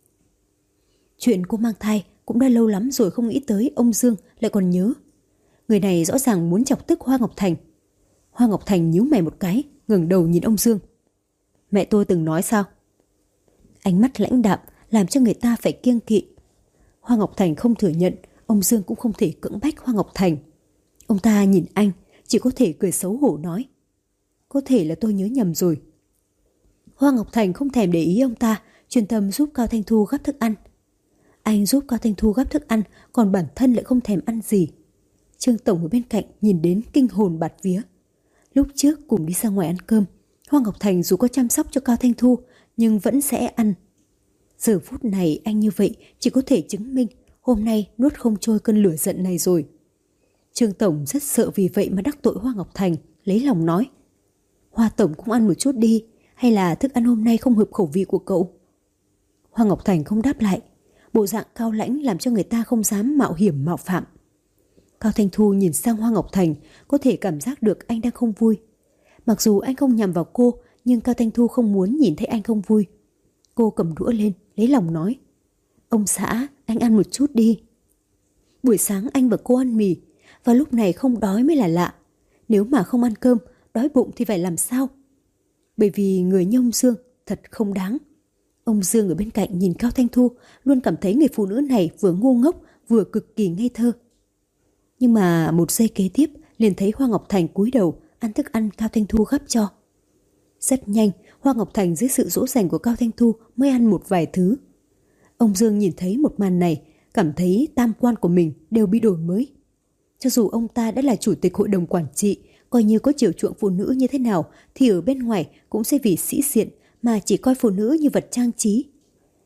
Chuyện cô mang thai cũng đã lâu lắm rồi không nghĩ tới ông Dương lại còn nhớ. Người này rõ ràng muốn chọc tức Hoa Ngọc Thành. Hoa Ngọc Thành nhíu mày một cái, ngẩng đầu nhìn ông Dương. Mẹ tôi từng nói sao? Ánh mắt lãnh đạm làm cho người ta phải kiêng kỵ. Hoa Ngọc Thành không thừa nhận, ông Dương cũng không thể cưỡng bách Hoa Ngọc Thành. Ông ta nhìn anh, chỉ có thể cười xấu hổ nói: Có thể là tôi nhớ nhầm rồi. Hoa Ngọc Thành không thèm để ý ông ta, chuyên tâm giúp Cao Thanh Thu gắp thức ăn. Anh giúp Cao Thanh Thu gắp thức ăn, còn bản thân lại không thèm ăn gì. Trương Tổng ở bên cạnh nhìn đến kinh hồn bạt vía. Lúc trước cùng đi ra ngoài ăn cơm, Hoa Ngọc Thành dù có chăm sóc cho Cao Thanh Thu nhưng vẫn sẽ ăn. Giờ phút này anh như vậy chỉ có thể chứng minh hôm nay nuốt không trôi cơn lửa giận này rồi. Trương Tổng rất sợ vì vậy mà đắc tội Hoa Ngọc Thành, lấy lòng nói: Hoa Tổng cũng ăn một chút đi, hay là thức ăn hôm nay không hợp khẩu vị của cậu? Hoa Ngọc Thành không đáp lại, bộ dạng cao lãnh làm cho người ta không dám mạo hiểm mạo phạm. Cao Thanh Thu nhìn sang Hoa Ngọc Thành, có thể cảm giác được anh đang không vui. Mặc dù anh không nhằm vào cô, nhưng Cao Thanh Thu không muốn nhìn thấy anh không vui. Cô cầm đũa lên, lấy lòng nói: Ông xã, anh ăn một chút đi. Buổi sáng anh và cô ăn mì, và lúc này không đói mới là lạ. Nếu mà không ăn cơm, đói bụng thì phải làm sao? Bởi vì người như ông Dương thật không đáng. Ông Dương ở bên cạnh nhìn Cao Thanh Thu, luôn cảm thấy người phụ nữ này vừa ngu ngốc vừa cực kỳ ngây thơ. Nhưng mà một giây kế tiếp liền thấy Hoa Ngọc Thành cúi đầu ăn thức ăn Cao Thanh Thu gắp cho. Rất nhanh, Hoa Ngọc Thành dưới sự dỗ dành của Cao Thanh Thu mới ăn một vài thứ. Ông Dương nhìn thấy một màn này, cảm thấy tam quan của mình đều bị đổi mới. Cho dù ông ta đã là chủ tịch hội đồng quản trị, coi như có chiều chuộng phụ nữ như thế nào, thì ở bên ngoài cũng sẽ vì sĩ diện mà chỉ coi phụ nữ như vật trang trí.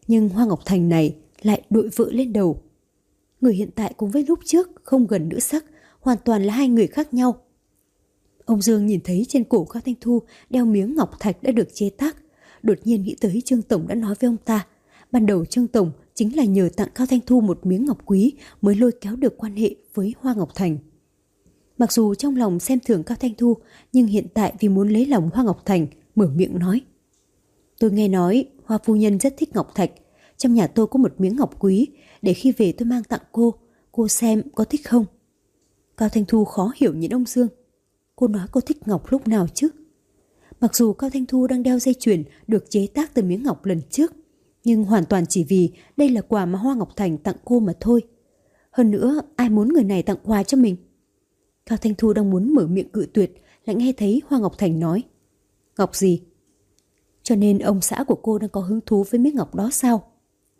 Nhưng Hoa Ngọc Thành này lại đội vợ lên đầu. Người hiện tại cùng với lúc trước không gần nữ sắc, hoàn toàn là hai người khác nhau. Ông Dương nhìn thấy trên cổ Cao Thanh Thu đeo miếng ngọc thạch đã được chế tác, đột nhiên nghĩ tới Trương Tổng đã nói với ông ta. Ban đầu Trương Tổng chính là nhờ tặng Cao Thanh Thu một miếng ngọc quý mới lôi kéo được quan hệ với Hoa Ngọc Thành. Mặc dù trong lòng xem thường Cao Thanh Thu, nhưng hiện tại vì muốn lấy lòng Hoa Ngọc Thành, mở miệng nói: tôi nghe nói Hoa phu nhân rất thích ngọc thạch, trong nhà tôi có một miếng ngọc quý, để khi về tôi mang tặng cô, cô xem có thích không? Cao Thanh Thu khó hiểu nhìn ông Dương. Cô nói cô thích ngọc lúc nào chứ? Mặc dù Cao Thanh Thu đang đeo dây chuyền được chế tác từ miếng ngọc lần trước, nhưng hoàn toàn chỉ vì đây là quà mà Hoa Ngọc Thành tặng cô mà thôi. Hơn nữa, ai muốn người này tặng quà cho mình? Cao Thanh Thu đang muốn mở miệng cự tuyệt, lại nghe thấy Hoa Ngọc Thành nói: ngọc gì? Cho nên ông xã của cô đang có hứng thú với miếng ngọc đó sao?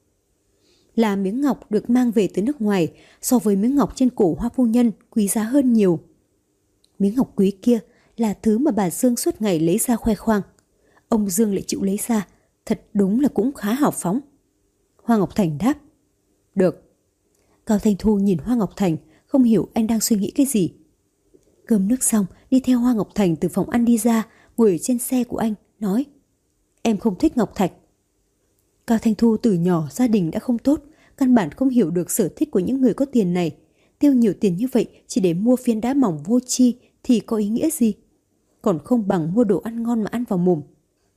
Là miếng ngọc được mang về từ nước ngoài, so với miếng ngọc trên cổ Hoa phu nhân quý giá hơn nhiều. Miếng ngọc quý kia là thứ mà bà Dương suốt ngày lấy ra khoe khoang. Ông Dương lại chịu lấy ra, thật đúng là cũng khá hào phóng. Hoa Ngọc Thành đáp: được. Cao Thanh Thu nhìn Hoa Ngọc Thành, không hiểu anh đang suy nghĩ cái gì. Cơm nước xong, đi theo Hoa Ngọc Thành từ phòng ăn đi ra, ngồi ở trên xe của anh, nói: em không thích ngọc thạch. Cao Thanh Thu từ nhỏ gia đình đã không tốt, căn bản không hiểu được sở thích của những người có tiền này. Tiêu nhiều tiền như vậy chỉ để mua phiến đá mỏng vô tri thì có ý nghĩa gì? Còn không bằng mua đồ ăn ngon mà ăn vào mồm.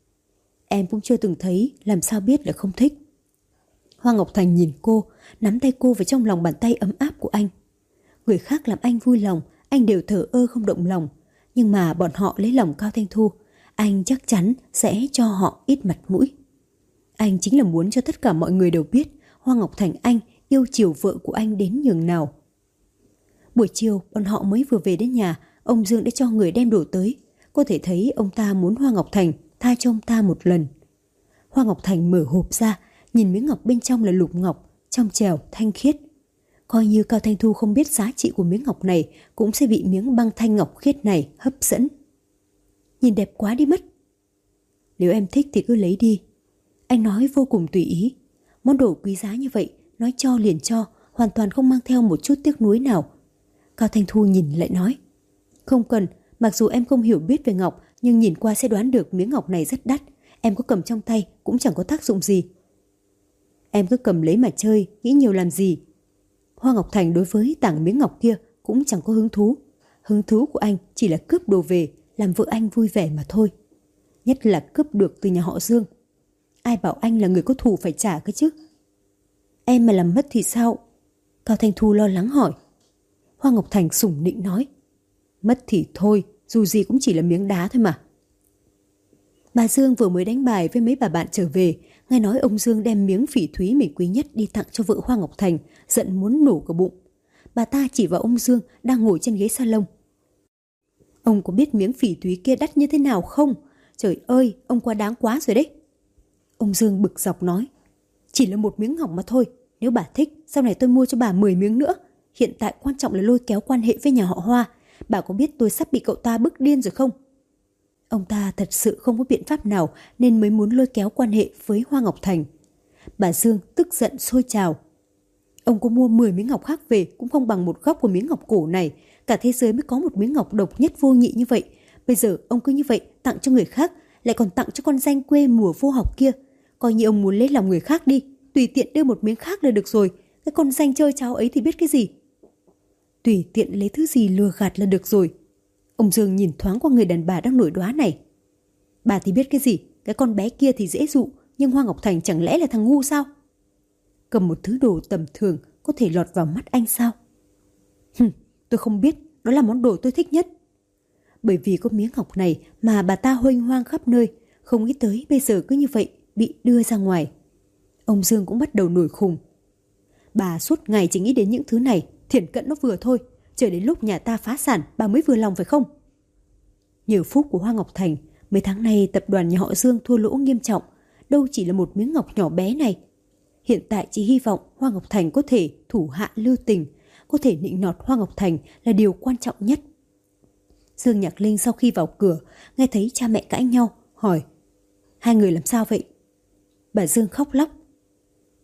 Em cũng chưa từng thấy, làm sao biết là không thích. Hoa Ngọc Thành nhìn cô, nắm tay cô vào trong lòng bàn tay ấm áp của anh. Người khác làm anh vui lòng, anh đều thờ ơ không động lòng. Nhưng mà bọn họ lấy lòng Cao Thanh Thu, anh chắc chắn sẽ cho họ ít mặt mũi. Anh chính là muốn cho tất cả mọi người đều biết Hoa Ngọc Thành anh yêu chiều vợ của anh đến nhường nào. Buổi chiều bọn họ mới vừa về đến nhà, ông Dương đã cho người đem đồ tới. Có thể thấy ông ta muốn Hoa Ngọc Thành tha cho ông ta một lần. Hoa Ngọc Thành mở hộp ra, nhìn miếng ngọc bên trong là lục ngọc, trong trẻo, thanh khiết. Coi như Cao Thanh Thu không biết giá trị của miếng ngọc này, cũng sẽ bị miếng băng thanh ngọc khiết này hấp dẫn. Nhìn đẹp quá đi mất. Nếu em thích thì cứ lấy đi. Anh nói vô cùng tùy ý. Món đồ quý giá như vậy, nói cho liền cho, hoàn toàn không mang theo một chút tiếc nuối nào. Cao Thanh Thu nhìn lại nói: không cần, mặc dù em không hiểu biết về ngọc, nhưng nhìn qua sẽ đoán được miếng ngọc này rất đắt. Em có cầm trong tay cũng chẳng có tác dụng gì. Em cứ cầm lấy mà chơi, nghĩ nhiều làm gì. Hoa Ngọc Thành đối với tảng miếng ngọc kia cũng chẳng có hứng thú. Hứng thú của anh chỉ là cướp đồ về, làm vợ anh vui vẻ mà thôi. Nhất là cướp được từ nhà họ Dương. Ai bảo anh là người có thù phải trả cơ chứ? Em mà làm mất thì sao? Cao Thanh Thu lo lắng hỏi. Hoa Ngọc Thành sủng nịnh nói: mất thì thôi, dù gì cũng chỉ là miếng đá thôi mà. Bà Dương vừa mới đánh bài với mấy bà bạn trở về, nghe nói ông Dương đem miếng phỉ thúy mình quý nhất đi tặng cho vợ Hoa Ngọc Thành, giận muốn nổ cả bụng. Bà ta chỉ vào ông Dương đang ngồi trên ghế salon. Ông có biết miếng phỉ thúy kia đắt như thế nào không? Trời ơi, ông quá đáng quá rồi đấy. Ông Dương bực dọc nói: chỉ là một miếng ngọc mà thôi, nếu bà thích, sau này tôi mua cho bà mười miếng nữa. Hiện tại quan trọng là lôi kéo quan hệ với nhà họ Hoa. Bà có biết tôi sắp bị cậu ta bức điên rồi không? Ông ta thật sự không có biện pháp nào nên mới muốn lôi kéo quan hệ với Hoa Ngọc Thành. Bà Dương tức giận sôi trào. Ông có mua mười miếng ngọc khác về cũng không bằng một góc của miếng ngọc cổ này. Cả thế giới mới có một miếng ngọc độc nhất vô nhị như vậy. Bây giờ ông cứ như vậy tặng cho người khác, lại còn tặng cho con danh quê mùa vô học kia. Coi như ông muốn lấy lòng người khác đi, tùy tiện đưa một miếng khác là được rồi. Cái con danh chơi cháo ấy thì biết cái gì. Tùy tiện lấy thứ gì lừa gạt là được rồi. Ông Dương nhìn thoáng qua người đàn bà đang nổi đoá này. Bà thì biết cái gì, cái con bé kia thì dễ dụ, nhưng Hoa Ngọc Thành chẳng lẽ là thằng ngu sao? Cầm một thứ đồ tầm thường có thể lọt vào mắt anh sao? Hừm, tôi không biết, đó là món đồ tôi thích nhất. Bởi vì có miếng ngọc này mà bà ta huênh hoang khắp nơi, không nghĩ tới bây giờ cứ như vậy bị đưa ra ngoài. Ông Dương cũng bắt đầu nổi khùng. Bà suốt ngày chỉ nghĩ đến những thứ này, thiển cận nó vừa thôi. Chờ đến lúc nhà ta phá sản bà mới vừa lòng phải không? Nhờ phúc của Hoa Ngọc Thành, mấy tháng nay tập đoàn nhà họ Dương thua lỗ nghiêm trọng, đâu chỉ là một miếng ngọc nhỏ bé này. Hiện tại chỉ hy vọng Hoa Ngọc Thành có thể thủ hạ lưu tình, có thể nịnh nọt Hoa Ngọc Thành là điều quan trọng nhất. Dương Nhạc Linh sau khi vào cửa, nghe thấy cha mẹ cãi nhau, hỏi: hai người làm sao vậy? Bà Dương khóc lóc: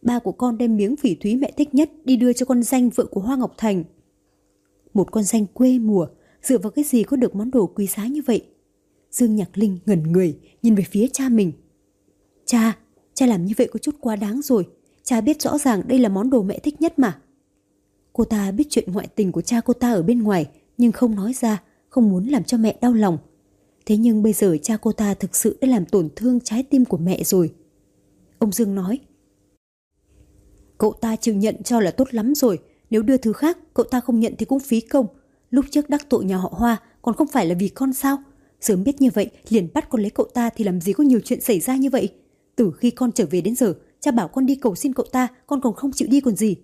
ba của con đem miếng phỉ thúy mẹ thích nhất đi đưa cho con danh vợ của Hoa Ngọc Thành. Một con danh quê mùa, dựa vào cái gì có được món đồ quý giá như vậy? Dương Nhạc Linh ngẩn người, nhìn về phía cha mình. Cha, cha làm như vậy có chút quá đáng rồi. Cha biết rõ ràng đây là món đồ mẹ thích nhất mà. Cô ta biết chuyện ngoại tình của cha cô ta ở bên ngoài, nhưng không nói ra, không muốn làm cho mẹ đau lòng. Thế nhưng bây giờ cha cô ta thực sự đã làm tổn thương trái tim của mẹ rồi. Ông Dương nói. Cậu ta chịu nhận cho là tốt lắm rồi. Nếu đưa thứ khác, cậu ta không nhận thì cũng phí công. Lúc trước đắc tội nhà họ Hoa, còn không phải là vì con sao? Sớm biết như vậy, liền bắt con lấy cậu ta thì làm gì có nhiều chuyện xảy ra như vậy. Từ khi con trở về đến giờ, cha bảo con đi cầu xin cậu ta, con còn không chịu đi còn gì.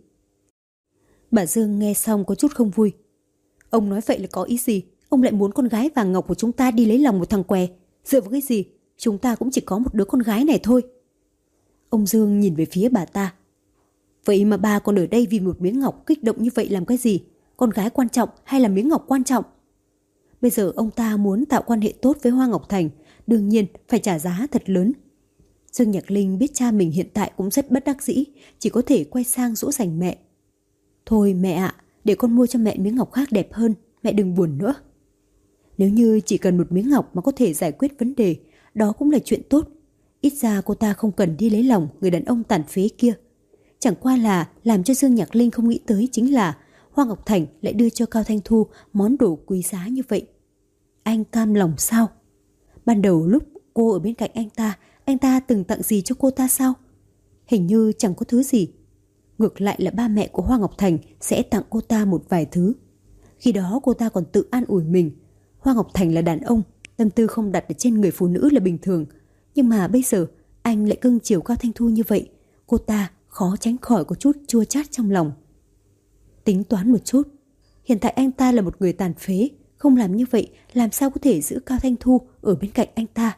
Bà Dương nghe xong có chút không vui. Ông nói vậy là có ý gì? Ông lại muốn con gái vàng ngọc của chúng ta đi lấy lòng một thằng què. Dựa vào cái gì? Chúng ta cũng chỉ có một đứa con gái này thôi. Ông Dương nhìn về phía bà ta. Vậy mà bà còn ở đây vì một miếng ngọc kích động như vậy làm cái gì? Con gái quan trọng hay là miếng ngọc quan trọng? Bây giờ ông ta muốn tạo quan hệ tốt với Hoa Ngọc Thành, đương nhiên phải trả giá thật lớn. Dương Nhạc Linh biết cha mình hiện tại cũng rất bất đắc dĩ, chỉ có thể quay sang dỗ dành mẹ. Thôi mẹ ạ, để con mua cho mẹ miếng ngọc khác đẹp hơn, mẹ đừng buồn nữa. Nếu như chỉ cần một miếng ngọc mà có thể giải quyết vấn đề, đó cũng là chuyện tốt. Ít ra cô ta không cần đi lấy lòng người đàn ông tàn phế kia. Chẳng qua là làm cho Dương Nhạc Linh không nghĩ tới chính là Hoa Ngọc Thành lại đưa cho Cao Thanh Thu món đồ quý giá như vậy. Anh cam lòng sao? Ban đầu lúc cô ở bên cạnh anh ta, anh ta từng tặng gì cho cô ta sao? Hình như chẳng có thứ gì. Ngược lại là ba mẹ của Hoa Ngọc Thành sẽ tặng cô ta một vài thứ. Khi đó cô ta còn tự an ủi mình. Hoa Ngọc Thành là đàn ông, tâm tư không đặt ở trên người phụ nữ là bình thường. Nhưng mà bây giờ anh lại cưng chiều Cao Thanh Thu như vậy, cô ta khó tránh khỏi có chút chua chát trong lòng. Tính toán một chút, hiện tại anh ta là một người tàn phế, không làm như vậy làm sao có thể giữ Cao Thanh Thu ở bên cạnh anh ta.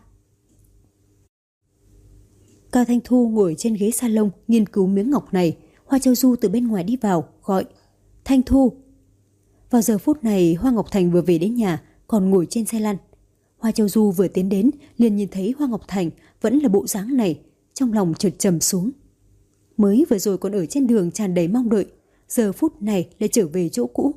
Cao Thanh Thu ngồi trên ghế salon nghiên cứu miếng ngọc này. Hoa Châu Du từ bên ngoài đi vào gọi Thanh Thu. Vào giờ phút này Hoa Ngọc Thành vừa về đến nhà, còn ngồi trên xe lăn. Hoa Châu Du vừa tiến đến liền nhìn thấy Hoa Ngọc Thành vẫn là bộ dáng này, trong lòng chợt trầm xuống. Mới vừa rồi còn ở trên đường tràn đầy mong đợi, giờ phút này lại trở về chỗ cũ.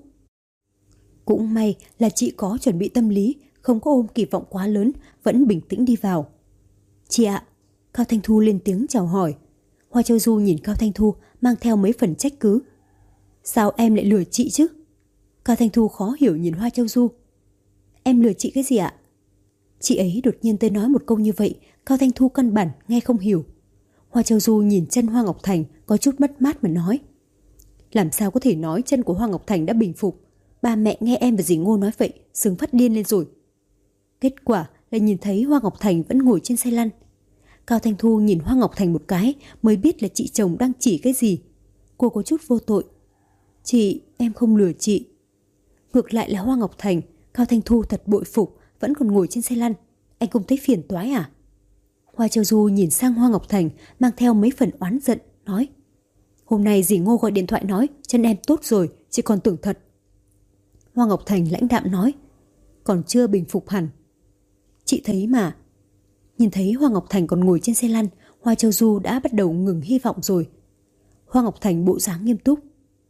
Cũng may là chị có chuẩn bị tâm lý, không có ôm kỳ vọng quá lớn, vẫn bình tĩnh đi vào. Chị ạ, Cao Thanh Thu lên tiếng chào hỏi. Hoa Châu Du nhìn Cao Thanh Thu mang theo mấy phần trách cứ. Sao em lại lừa chị chứ? Cao Thanh Thu khó hiểu nhìn Hoa Châu Du. Em lừa chị cái gì ạ? Chị ấy đột nhiên tới nói một câu như vậy, Cao Thanh Thu căn bản nghe không hiểu. Hoa Châu Du nhìn chân Hoa Ngọc Thành có chút mất mát mà nói. Làm sao có thể nói chân của Hoa Ngọc Thành đã bình phục? Ba mẹ nghe em và dì Ngô nói vậy, sướng phát điên lên rồi. Kết quả là nhìn thấy Hoa Ngọc Thành vẫn ngồi trên xe lăn. Cao Thanh Thu nhìn Hoa Ngọc Thành một cái mới biết là chị chồng đang chỉ cái gì. Cô có chút vô tội. Chị, em không lừa chị. Ngược lại là Hoa Ngọc Thành, Cao Thanh Thu thật bội phục, vẫn còn ngồi trên xe lăn. Anh không thấy phiền toái à? Hoa Châu Du nhìn sang Hoa Ngọc Thành mang theo mấy phần oán giận, nói. Hôm nay dì Ngô gọi điện thoại nói chân em tốt rồi, chị còn tưởng thật. Hoa Ngọc Thành lãnh đạm nói. Còn chưa bình phục hẳn. Chị thấy mà. Nhìn thấy Hoa Ngọc Thành còn ngồi trên xe lăn, Hoa Châu Du đã bắt đầu ngừng hy vọng rồi. Hoa Ngọc Thành bộ dáng nghiêm túc.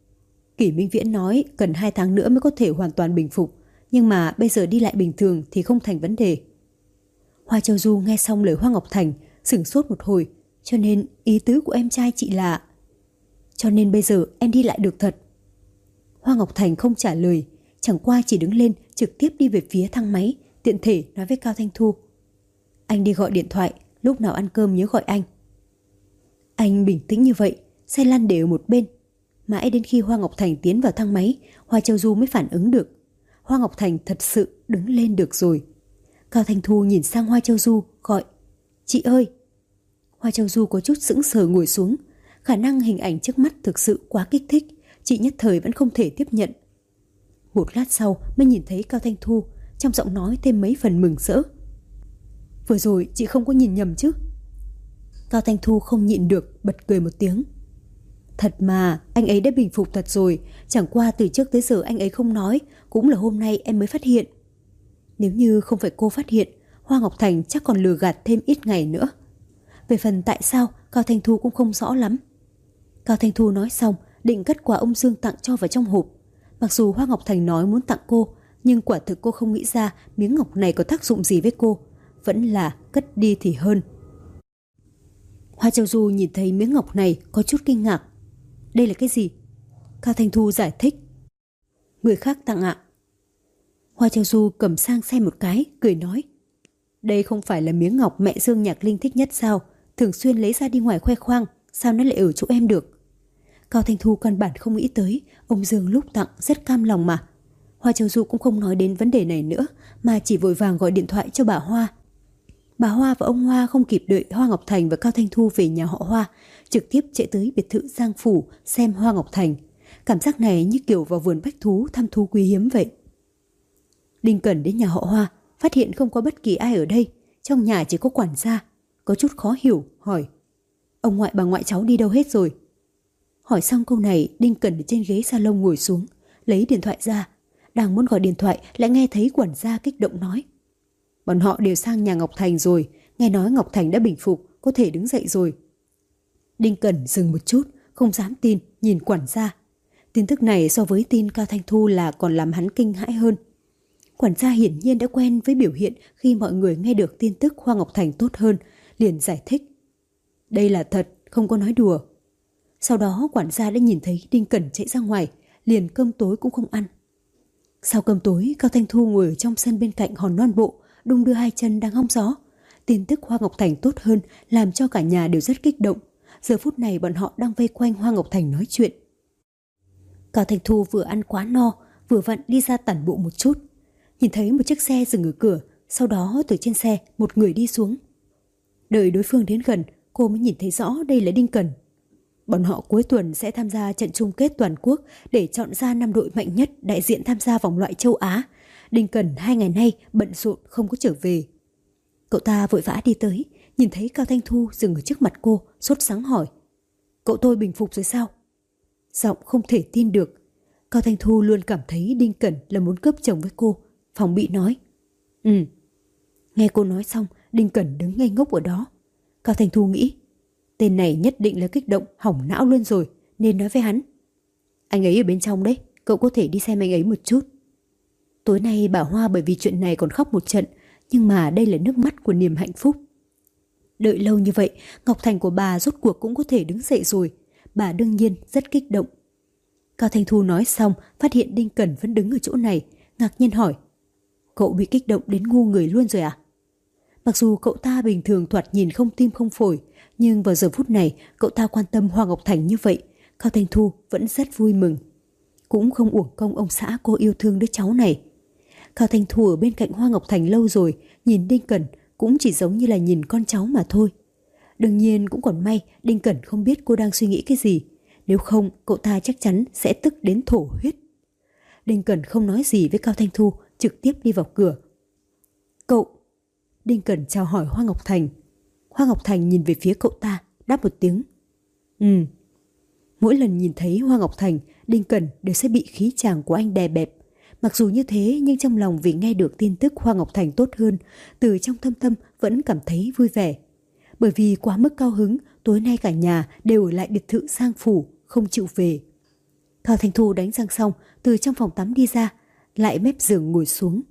Kỷ Minh Viễn nói cần hai tháng nữa mới có thể hoàn toàn bình phục, nhưng mà bây giờ đi lại bình thường thì không thành vấn đề. Hoa Châu Du nghe xong lời Hoa Ngọc Thành, sửng sốt một hồi, cho nên ý tứ của em trai chị là... Cho nên bây giờ em đi lại được thật. Hoa Ngọc Thành không trả lời, chẳng qua chỉ đứng lên trực tiếp đi về phía thang máy, tiện thể nói với Cao Thanh Thu. Anh đi gọi điện thoại, lúc nào ăn cơm nhớ gọi anh. Anh bình tĩnh như vậy, xe lăn để ở một bên. Mãi đến khi Hoa Ngọc Thành tiến vào thang máy, Hoa Châu Du mới phản ứng được. Hoa Ngọc Thành thật sự đứng lên được rồi. Cao Thanh Thu nhìn sang Hoa Châu Du, gọi. Chị ơi! Hoa Châu Du có chút sững sờ ngồi xuống. Khả năng hình ảnh trước mắt thực sự quá kích thích, chị nhất thời vẫn không thể tiếp nhận. Một lát sau mới nhìn thấy Cao Thanh Thu, trong giọng nói thêm mấy phần mừng rỡ. Vừa rồi chị không có nhìn nhầm chứ? Cao Thanh Thu không nhịn được, bật cười một tiếng. Thật mà, anh ấy đã bình phục thật rồi, chẳng qua từ trước tới giờ anh ấy không nói, cũng là hôm nay em mới phát hiện. Nếu như không phải cô phát hiện, Hoa Ngọc Thành chắc còn lừa gạt thêm ít ngày nữa. Về phần tại sao, Cao Thanh Thu cũng không rõ lắm. Cao Thanh Thu nói xong, định cất quà ông Dương tặng cho vào trong hộp. Mặc dù Hoa Ngọc Thành nói muốn tặng cô, nhưng quả thực cô không nghĩ ra miếng ngọc này có tác dụng gì với cô. Vẫn là cất đi thì hơn. Hoa Châu Du nhìn thấy miếng ngọc này có chút kinh ngạc. Đây là cái gì? Cao Thanh Thu giải thích. Người khác tặng ạ. Hoa Châu Du cầm sang xem một cái, cười nói. Đây không phải là miếng ngọc mẹ Dương Nhạc Linh thích nhất sao? Thường xuyên lấy ra đi ngoài khoe khoang, sao nó lại ở chỗ em được? Cao Thanh Thu căn bản không nghĩ tới, ông Dương lúc tặng rất cam lòng mà. Hoa Châu Du cũng không nói đến vấn đề này nữa, mà chỉ vội vàng gọi điện thoại cho bà Hoa. Bà Hoa và ông Hoa không kịp đợi Hoa Ngọc Thành và Cao Thanh Thu về nhà họ Hoa, trực tiếp chạy tới biệt thự Giang Phủ xem Hoa Ngọc Thành. Cảm giác này như kiểu vào vườn bách thú thăm thú quý hiếm vậy. Đinh Cẩn đến nhà họ Hoa, phát hiện không có bất kỳ ai ở đây, trong nhà chỉ có quản gia. Có chút khó hiểu, hỏi. Ông ngoại bà ngoại cháu đi đâu hết rồi? Hỏi xong câu này, Đinh Cẩn ở trên ghế salon ngồi xuống, lấy điện thoại ra. Đang muốn gọi điện thoại lại nghe thấy quản gia kích động nói. Bọn họ đều sang nhà Ngọc Thành rồi, nghe nói Ngọc Thành đã bình phục, có thể đứng dậy rồi. Đinh Cẩn dừng một chút, không dám tin, nhìn quản gia. Tin tức này so với tin Cao Thanh Thu là còn làm hắn kinh hãi hơn. Quản gia hiển nhiên đã quen với biểu hiện khi mọi người nghe được tin tức Hoa Ngọc Thành tốt hơn, liền giải thích. Đây là thật, không có nói đùa. Sau đó quản gia đã nhìn thấy Đinh Cẩn chạy ra ngoài, liền cơm tối cũng không ăn. Sau cơm tối, Cao Thanh Thu ngồi ở trong sân bên cạnh hòn non bộ, đung đưa hai chân đang hong gió. Tin tức Hoa Ngọc Thành tốt hơn làm cho cả nhà đều rất kích động. Giờ phút này bọn họ đang vây quanh Hoa Ngọc Thành nói chuyện. Cao Thanh Thu vừa ăn quá no, vừa vặn đi ra tản bộ một chút. Nhìn thấy một chiếc xe dừng ở cửa, sau đó từ trên xe một người đi xuống. Đợi đối phương đến gần, cô mới nhìn thấy rõ đây là Đinh Cẩn. Bọn họ cuối tuần sẽ tham gia trận chung kết toàn quốc để chọn ra năm đội mạnh nhất đại diện tham gia vòng loại châu Á. Đinh Cẩn hai ngày nay bận rộn không có trở về. Cậu ta vội vã đi tới, nhìn thấy Cao Thanh Thu dừng ở trước mặt cô, sốt sắng hỏi. Cậu tôi bình phục rồi sao? Giọng không thể tin được. Cao Thanh Thu luôn cảm thấy Đinh Cẩn là muốn cướp chồng với cô, phòng bị nói. Ừ. Nghe cô nói xong, Đinh Cẩn đứng ngây ngốc ở đó. Cao Thanh Thu nghĩ, tên này nhất định là kích động hỏng não luôn rồi, nên nói với hắn. Anh ấy ở bên trong đấy, cậu có thể đi xem anh ấy một chút. Tối nay bà Hoa bởi vì chuyện này còn khóc một trận, nhưng mà đây là nước mắt của niềm hạnh phúc. Đợi lâu như vậy, Ngọc Thành của bà rốt cuộc cũng có thể đứng dậy rồi. Bà đương nhiên rất kích động. Cao Thanh Thu nói xong, phát hiện Đinh Cẩn vẫn đứng ở chỗ này, ngạc nhiên hỏi. Cậu bị kích động đến ngu người luôn rồi à? Mặc dù cậu ta bình thường thoạt nhìn không tim không phổi, nhưng vào giờ phút này cậu ta quan tâm Hoa Ngọc Thành như vậy, Cao Thanh Thu vẫn rất vui mừng. Cũng không uổng công ông xã cô yêu thương đứa cháu này. Cao Thanh Thu ở bên cạnh Hoa Ngọc Thành lâu rồi, nhìn Đinh Cẩn cũng chỉ giống như là nhìn con cháu mà thôi. Đương nhiên cũng còn may Đinh Cẩn không biết cô đang suy nghĩ cái gì, nếu không cậu ta chắc chắn sẽ tức đến thổ huyết. Đinh Cẩn không nói gì với Cao Thanh Thu, trực tiếp đi vào cửa. Cậu... Đinh Cẩn chào hỏi Hoa Ngọc Thành. Hoa Ngọc Thành nhìn về phía cậu ta, đáp một tiếng. Ừ. Mỗi lần nhìn thấy Hoa Ngọc Thành, Đinh Cẩn đều sẽ bị khí chàng của anh đè bẹp. Mặc dù như thế nhưng trong lòng vì nghe được tin tức Hoa Ngọc Thành tốt hơn, từ trong thâm tâm vẫn cảm thấy vui vẻ. Bởi vì quá mức cao hứng, tối nay cả nhà đều ở lại biệt thự Giang Phủ, không chịu về. Cao Thanh Thu đánh răng xong, từ trong phòng tắm đi ra, lại mép giường ngồi xuống.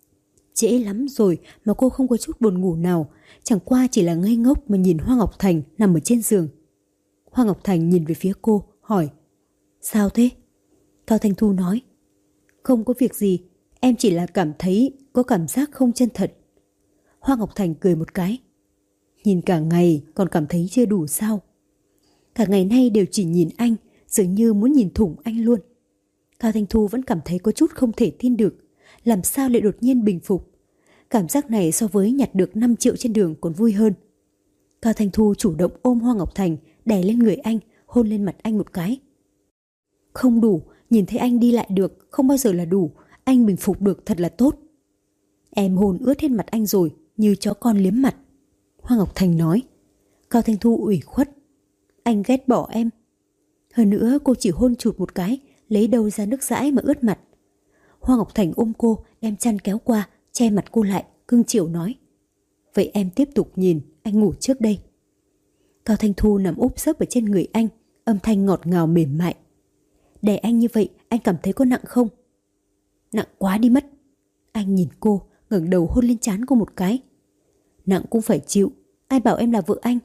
Trễ lắm rồi mà cô không có chút buồn ngủ nào, chẳng qua chỉ là ngây ngốc mà nhìn Hoa Ngọc Thành nằm ở trên giường. Hoa Ngọc Thành nhìn về phía cô, hỏi. Sao thế? Cao Thanh Thu nói. Không có việc gì, em chỉ là cảm thấy có cảm giác không chân thật. Hoa Ngọc Thành cười một cái. Nhìn cả ngày còn cảm thấy chưa đủ sao? Cả ngày nay đều chỉ nhìn anh, dường như muốn nhìn thủng anh luôn. Cao Thanh Thu vẫn cảm thấy có chút không thể tin được. Làm sao lại đột nhiên bình phục? Cảm giác này so với nhặt được năm triệu trên đường còn vui hơn. Cao Thanh Thu chủ động ôm Hoa Ngọc Thành, đè lên người anh, hôn lên mặt anh một cái. Không đủ, nhìn thấy anh đi lại được, không bao giờ là đủ. Anh bình phục được thật là tốt. Em hôn ướt hết mặt anh rồi, như chó con liếm mặt. Hoa Ngọc Thành nói. Cao Thanh Thu ủy khuất. Anh ghét bỏ em. Hơn nữa cô chỉ hôn chụt một cái, lấy đâu ra nước dãi mà ướt mặt. Hoa Ngọc Thành ôm cô, đem chăn kéo qua, che mặt cô lại, cưng chiều nói. Vậy em tiếp tục nhìn, anh ngủ trước đây. Cao Thanh Thu nằm úp sấp ở trên người anh, âm thanh ngọt ngào mềm mại. Đè anh như vậy, anh cảm thấy có nặng không? Nặng quá đi mất. Anh nhìn cô, ngẩng đầu hôn lên trán cô một cái. Nặng cũng phải chịu, ai bảo em là vợ anh?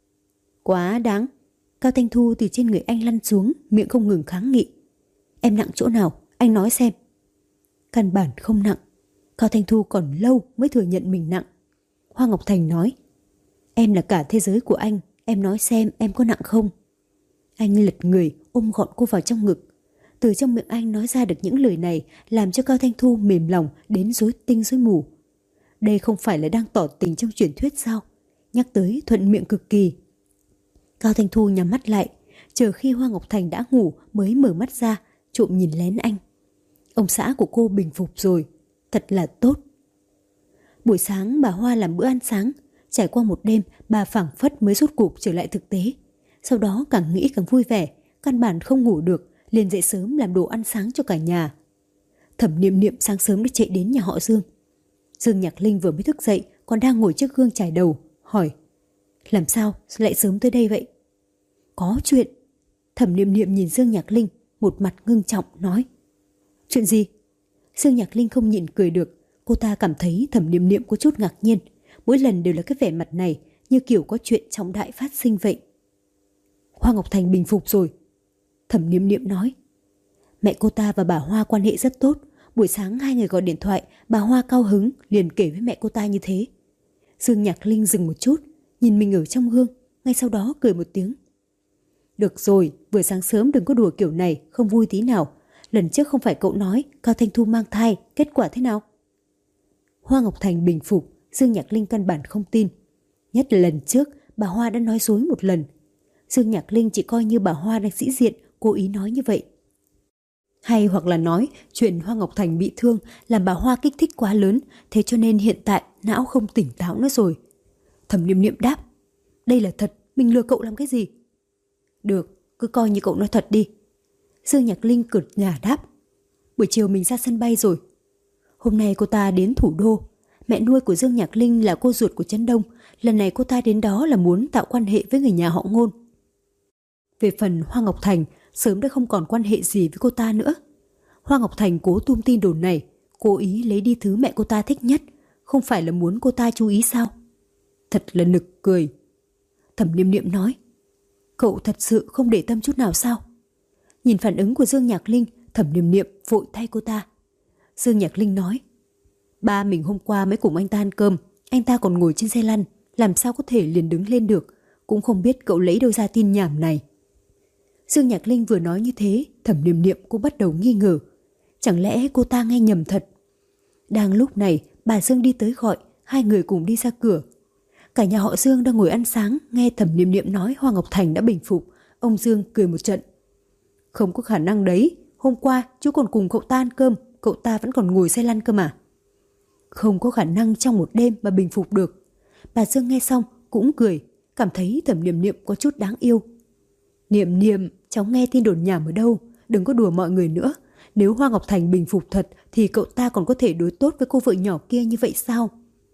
Quá đáng. Cao Thanh Thu từ trên người anh lăn xuống, miệng không ngừng kháng nghị. Em nặng chỗ nào, anh nói xem. Căn bản không nặng. Cao Thanh Thu còn lâu mới thừa nhận mình nặng. Hoa Ngọc Thành nói, em là cả thế giới của anh, em nói xem em có nặng không? Anh lật người ôm gọn cô vào trong ngực. Từ trong miệng anh nói ra được những lời này làm cho Cao Thanh Thu mềm lòng đến rối tinh rối mù. Đây không phải là đang tỏ tình trong truyền thuyết sao? Nhắc tới thuận miệng cực kỳ. Cao Thanh Thu nhắm mắt lại, chờ khi Hoa Ngọc Thành đã ngủ mới mở mắt ra, trộm nhìn lén anh. Ông xã của cô bình phục rồi, thật là tốt. Buổi sáng bà Hoa làm bữa ăn sáng, trải qua một đêm bà phảng phất mới rốt cuộc trở lại thực tế. Sau đó càng nghĩ càng vui vẻ, căn bản không ngủ được, liền dậy sớm làm đồ ăn sáng cho cả nhà. Thẩm Niệm Niệm sáng sớm đã chạy đến nhà họ Dương. Dương Nhạc Linh vừa mới thức dậy, còn đang ngồi trước gương chải đầu, hỏi: làm sao lại sớm tới đây vậy? Có chuyện. Thẩm Niệm Niệm nhìn Dương Nhạc Linh, một mặt ngưng trọng nói: chuyện gì? Dương Nhạc Linh không nhịn cười được, cô ta cảm thấy Thẩm Niệm Niệm có chút ngạc nhiên, mỗi lần đều là cái vẻ mặt này, như kiểu có chuyện trọng đại phát sinh vậy. Hoa Ngọc Thành bình phục rồi. Thẩm Niệm Niệm nói. Mẹ cô ta và bà Hoa quan hệ rất tốt, buổi sáng hai người gọi điện thoại, bà Hoa cao hứng liền kể với mẹ cô ta như thế. Dương Nhạc Linh dừng một chút, nhìn mình ở trong gương, ngay sau đó cười một tiếng. Được rồi, vừa sáng sớm đừng có đùa kiểu này, không vui tí nào. Lần trước không phải cậu nói Cao Thanh Thu mang thai, kết quả thế nào? Hoa Ngọc Thành bình phục, Dương Nhạc Linh căn bản không tin. Nhất là lần trước, bà Hoa đã nói dối một lần. Dương Nhạc Linh chỉ coi như bà Hoa đang sĩ diện, cố ý nói như vậy. Hay hoặc là nói chuyện Hoa Ngọc Thành bị thương làm bà Hoa kích thích quá lớn, thế cho nên hiện tại não không tỉnh táo nữa rồi. Thẩm Niệm Niệm đáp. Đây là thật, mình lừa cậu làm cái gì? Được, cứ coi như cậu nói thật đi. Dương Nhạc Linh cợt nhả đáp. Buổi chiều mình ra sân bay rồi. Hôm nay cô ta đến thủ đô. Mẹ nuôi của Dương Nhạc Linh là cô ruột của Trấn Đông. Lần này cô ta đến đó là muốn tạo quan hệ với người nhà họ Ngôn. Về phần Hoa Ngọc Thành, sớm đã không còn quan hệ gì với cô ta nữa. Hoa Ngọc Thành cố tung tin đồn này, cố ý lấy đi thứ mẹ cô ta thích nhất, không phải là muốn cô ta chú ý sao? Thật là nực cười. Thẩm Niệm Niệm nói. Cậu thật sự không để tâm chút nào sao? Nhìn phản ứng của Dương Nhạc Linh, Thẩm Niệm Niệm vội thay cô ta. Dương Nhạc Linh nói. Ba mình hôm qua mới cùng anh ta ăn cơm, anh ta còn ngồi trên xe lăn, làm sao có thể liền đứng lên được, cũng không biết cậu lấy đâu ra tin nhảm này. Dương Nhạc Linh vừa nói như thế, Thẩm Niệm Niệm cũng bắt đầu nghi ngờ. Chẳng lẽ cô ta nghe nhầm thật? Đang lúc này, bà Dương đi tới gọi, hai người cùng đi ra cửa. Cả nhà họ Dương đang ngồi ăn sáng, nghe Thẩm Niệm Niệm nói Hoa Ngọc Thành đã bình phục, ông Dương cười một trận. Không có khả năng đấy, hôm qua chú còn cùng cậu ta ăn cơm, cậu ta vẫn còn ngồi xe lăn cơ mà. Không có khả năng trong một đêm mà bình phục được. Bà Dương nghe xong cũng cười, cảm thấy Thẩm Niệm Niệm có chút đáng yêu. Niệm Niệm, cháu nghe tin đồn nhảm ở đâu, đừng có đùa mọi người nữa. Nếu Hoa Ngọc Thành bình phục thật thì cậu ta còn có thể đối tốt với cô vợ nhỏ kia như vậy sao?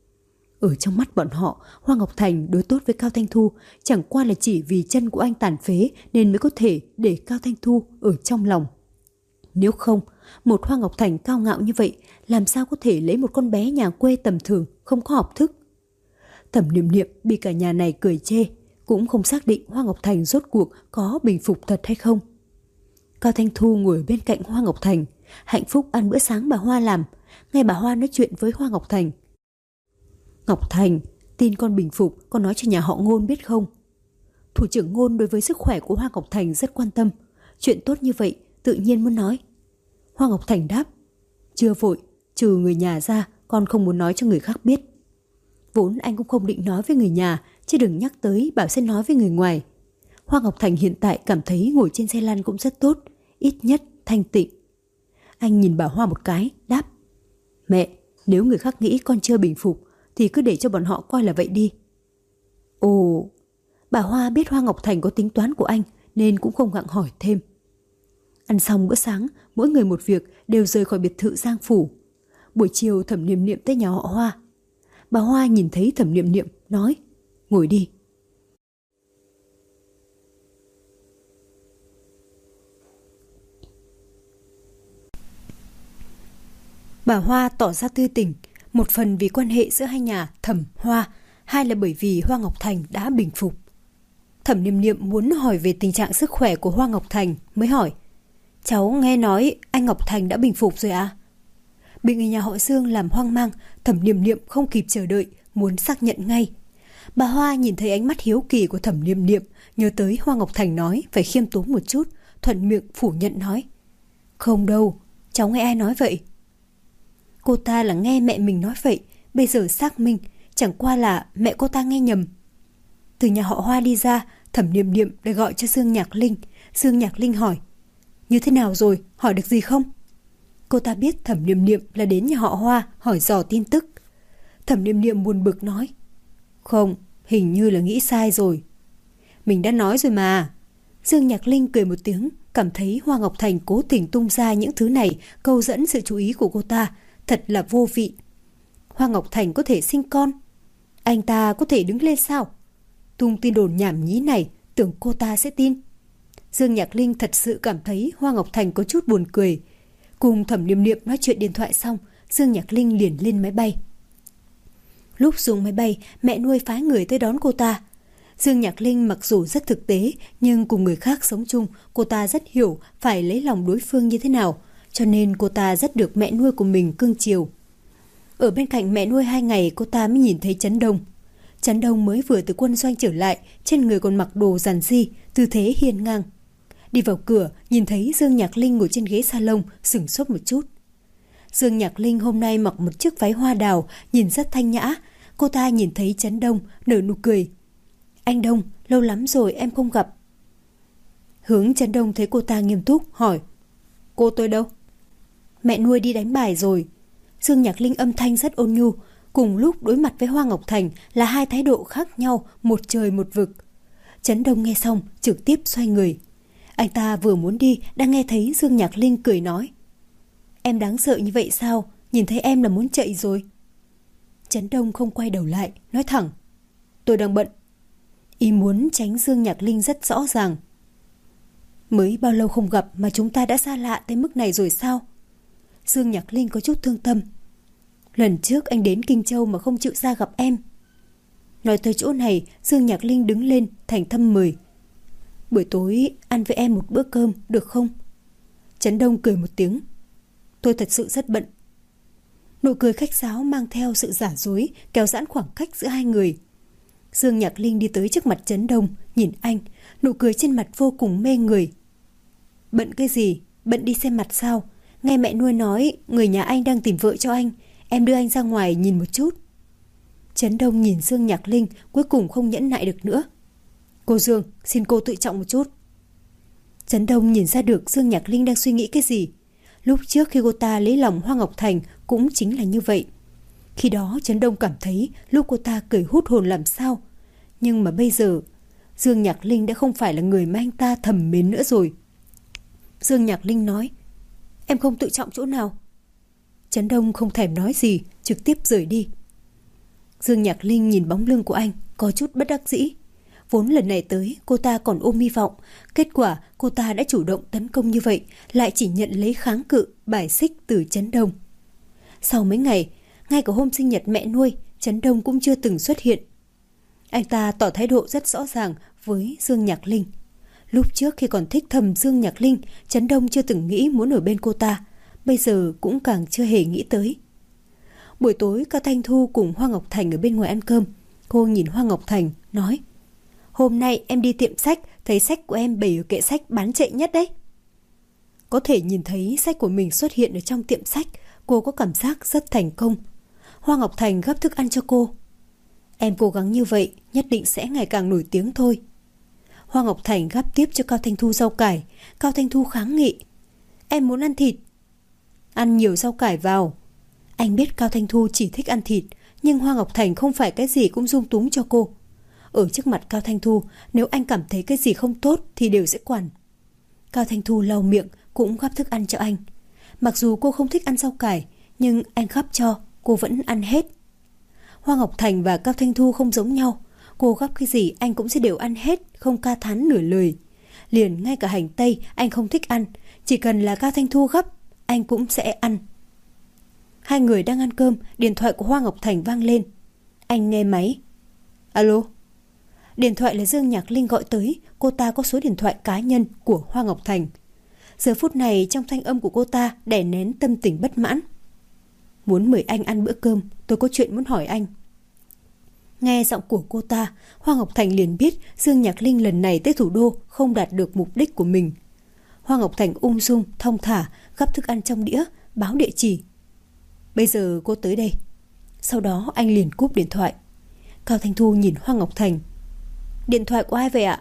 Ở trong mắt bọn họ, Hoa Ngọc Thành đối tốt với Cao Thanh Thu chẳng qua là chỉ vì chân của anh tàn phế nên mới có thể để Cao Thanh Thu ở trong lòng. Nếu không, một Hoa Ngọc Thành cao ngạo như vậy làm sao có thể lấy một con bé nhà quê tầm thường không có học thức? Thẩm Niệm Niệm bị cả nhà này cười chê, cũng không xác định Hoa Ngọc Thành rốt cuộc có bình phục thật hay không. Cao Thanh Thu ngồi bên cạnh Hoa Ngọc Thành, hạnh phúc ăn bữa sáng bà Hoa làm, nghe bà Hoa nói chuyện với Hoa Ngọc Thành. Ngọc Thành, tin con bình phục, con nói cho nhà họ Ngôn biết không? Thủ trưởng Ngôn đối với sức khỏe của Hoa Ngọc Thành rất quan tâm, chuyện tốt như vậy tự nhiên muốn nói. Hoa Ngọc Thành đáp, chưa vội, trừ người nhà ra, con không muốn nói cho người khác biết. Vốn anh cũng không định nói với người nhà, chứ đừng nhắc tới bảo sẽ nói với người ngoài. Hoa Ngọc Thành hiện tại cảm thấy ngồi trên xe lăn cũng rất tốt, ít nhất thanh tịnh. Anh nhìn bà Hoa một cái, đáp, mẹ, nếu người khác nghĩ con chưa bình phục thì cứ để cho bọn họ coi là vậy đi. Ồ, bà Hoa biết Hoa Ngọc Thành có tính toán của anh nên cũng không gặng hỏi thêm. Ăn xong bữa sáng, mỗi người một việc đều rời khỏi biệt thự Giang Phủ. Buổi chiều Thẩm Niệm Niệm tới nhà họ Hoa. Bà Hoa nhìn thấy Thẩm Niệm Niệm, nói, ngồi đi. Bà Hoa tỏ ra tươi tỉnh, một phần vì quan hệ giữa hai nhà Thẩm Hoa, hai là bởi vì Hoa Ngọc Thành đã bình phục. Thẩm Niệm Niệm muốn hỏi về tình trạng sức khỏe của Hoa Ngọc Thành mới hỏi: cháu nghe nói anh Ngọc Thành đã bình phục rồi à? Bị người nhà họ Dương làm hoang mang, Thẩm Niệm Niệm không kịp chờ đợi, muốn xác nhận ngay. Bà Hoa nhìn thấy ánh mắt hiếu kỳ của Thẩm Niệm Niệm, nhớ tới Hoa Ngọc Thành nói phải khiêm tốn một chút, thuận miệng phủ nhận nói: không đâu, cháu nghe ai nói vậy? Cô ta là nghe mẹ mình nói vậy, bây giờ xác minh, chẳng qua là mẹ cô ta nghe nhầm. Từ nhà họ Hoa đi ra, Thẩm Niệm Niệm lại gọi cho Dương Nhạc Linh. Dương Nhạc Linh hỏi: như thế nào rồi, hỏi được gì không? Cô ta biết Thẩm Niệm Niệm là đến nhà họ Hoa hỏi dò tin tức. Thẩm Niệm Niệm buồn bực nói: không, hình như là nghĩ sai rồi. Mình đã nói rồi mà. Dương Nhạc Linh cười một tiếng, cảm thấy Hoa Ngọc Thành cố tình tung ra những thứ này câu dẫn sự chú ý của cô ta, thật là vô vị. Hoa Ngọc Thành có thể sinh con, anh ta có thể đứng lên sao? Tung tin đồn nhảm nhí này, tưởng cô ta sẽ tin. Dương Nhạc Linh thật sự cảm thấy Hoa Ngọc Thành có chút buồn cười. Cùng Thẩm Niệm Niệm nói chuyện điện thoại xong, Dương Nhạc Linh liền lên máy bay. Lúc xuống máy bay, mẹ nuôi phái người tới đón cô ta. Dương Nhạc Linh mặc dù rất thực tế, nhưng cùng người khác sống chung, cô ta rất hiểu phải lấy lòng đối phương như thế nào, cho nên cô ta rất được mẹ nuôi của mình cưng chiều. Ở bên cạnh mẹ nuôi hai ngày, cô ta mới nhìn thấy Trấn Đông. Trấn Đông mới vừa từ quân doanh trở lại, trên người còn mặc đồ giản dị, tư thế hiên ngang. Đi vào cửa, nhìn thấy Dương Nhạc Linh ngồi trên ghế salon, sửng sốt một chút. Dương Nhạc Linh hôm nay mặc một chiếc váy hoa đào, nhìn rất thanh nhã. Cô ta nhìn thấy Trấn Đông, nở nụ cười. Anh Đông, lâu lắm rồi em không gặp. Hướng Trấn Đông thấy cô ta nghiêm túc, hỏi: cô tôi đâu? Mẹ nuôi đi đánh bài rồi. Dương Nhạc Linh âm thanh rất ôn nhu. Cùng lúc đối mặt với Hoa Ngọc Thành là hai thái độ khác nhau, một trời một vực. Trấn Đông nghe xong, trực tiếp xoay người. Anh ta vừa muốn đi, đang nghe thấy Dương Nhạc Linh cười nói: em đáng sợ như vậy sao? Nhìn thấy em là muốn chạy rồi. Trấn Đông không quay đầu lại, nói thẳng: tôi đang bận. Ý muốn tránh Dương Nhạc Linh rất rõ ràng. Mới bao lâu không gặp mà chúng ta đã xa lạ tới mức này rồi sao? Dương Nhạc Linh có chút thương tâm. Lần trước anh đến Kinh Châu mà không chịu ra gặp em. Nói tới chỗ này, Dương Nhạc Linh đứng lên thành thâm mời: buổi tối ăn với em một bữa cơm được không? Trấn Đông cười một tiếng: tôi thật sự rất bận. Nụ cười khách sáo mang theo sự giả dối, kéo giãn khoảng cách giữa hai người. Dương Nhạc Linh đi tới trước mặt Trấn Đông, nhìn anh, nụ cười trên mặt vô cùng mê người. Bận cái gì? Bận đi xem mặt sao? Nghe mẹ nuôi nói người nhà anh đang tìm vợ cho anh, em đưa anh ra ngoài nhìn một chút. Trấn Đông nhìn Dương Nhạc Linh, cuối cùng không nhẫn nại được nữa. Cô Dương, xin cô tự trọng một chút. Trấn Đông nhìn ra được Dương Nhạc Linh đang suy nghĩ cái gì. Lúc trước khi cô ta lấy lòng Hoa Ngọc Thành cũng chính là như vậy. Khi đó Trấn Đông cảm thấy lúc cô ta cười hút hồn làm sao. Nhưng mà bây giờ Dương Nhạc Linh đã không phải là người mà anh ta thầm mến nữa rồi. Dương Nhạc Linh nói: em không tự trọng chỗ nào. Trấn Đông không thèm nói gì, trực tiếp rời đi. Dương Nhạc Linh nhìn bóng lưng của anh, có chút bất đắc dĩ. Vốn lần này tới cô ta còn ôm hy vọng, kết quả cô ta đã chủ động tấn công như vậy, lại chỉ nhận lấy kháng cự, bài xích từ Trấn Đông. Sau mấy ngày, ngay cả hôm sinh nhật mẹ nuôi, Trấn Đông cũng chưa từng xuất hiện. Anh ta tỏ thái độ rất rõ ràng với Dương Nhạc Linh. Lúc trước khi còn thích thầm Dương Nhạc Linh, Trấn Đông chưa từng nghĩ muốn ở bên cô ta, bây giờ cũng càng chưa hề nghĩ tới. Buổi tối Cao Thanh Thu cùng Hoa Ngọc Thành ở bên ngoài ăn cơm. Cô nhìn Hoa Ngọc Thành, nói: hôm nay em đi tiệm sách, thấy sách của em bày ở kệ sách bán chạy nhất đấy. Có thể nhìn thấy sách của mình xuất hiện ở trong tiệm sách, cô có cảm giác rất thành công. Hoa Ngọc Thành gấp thức ăn cho cô. Em cố gắng như vậy, nhất định sẽ ngày càng nổi tiếng thôi. Hoa Ngọc Thành gắp tiếp cho Cao Thanh Thu rau cải. Cao Thanh Thu kháng nghị: em muốn ăn thịt. Ăn nhiều rau cải vào. Anh biết Cao Thanh Thu chỉ thích ăn thịt, nhưng Hoa Ngọc Thành không phải cái gì cũng dung túng cho cô. Ở trước mặt Cao Thanh Thu, nếu anh cảm thấy cái gì không tốt thì đều sẽ quản. Cao Thanh Thu lau miệng, cũng gắp thức ăn cho anh. Mặc dù cô không thích ăn rau cải, nhưng anh gắp cho, cô vẫn ăn hết. Hoa Ngọc Thành và Cao Thanh Thu không giống nhau. Cô gắp cái gì anh cũng sẽ đều ăn hết, không ca thán nửa lời. Liền ngay cả hành tây anh không thích ăn, chỉ cần là Cao Thanh Thu gắp, anh cũng sẽ ăn. Hai người đang ăn cơm, điện thoại của Hoa Ngọc Thành vang lên. Anh nghe máy. Alo. Điện thoại là Dương Nhạc Linh gọi tới. Cô ta có số điện thoại cá nhân của Hoa Ngọc Thành. Giờ phút này trong thanh âm của cô ta đè nén tâm tình bất mãn. Muốn mời anh ăn bữa cơm, tôi có chuyện muốn hỏi anh. Nghe giọng của cô ta, Hoa Ngọc Thành liền biết Dương Nhạc Linh lần này tới thủ đô không đạt được mục đích của mình. Hoa Ngọc Thành ung dung, thong thả, gắp thức ăn trong đĩa, báo địa chỉ. Bây giờ cô tới đây. Sau đó anh liền cúp điện thoại. Cao Thanh Thu nhìn Hoa Ngọc Thành. Điện thoại của ai vậy ạ?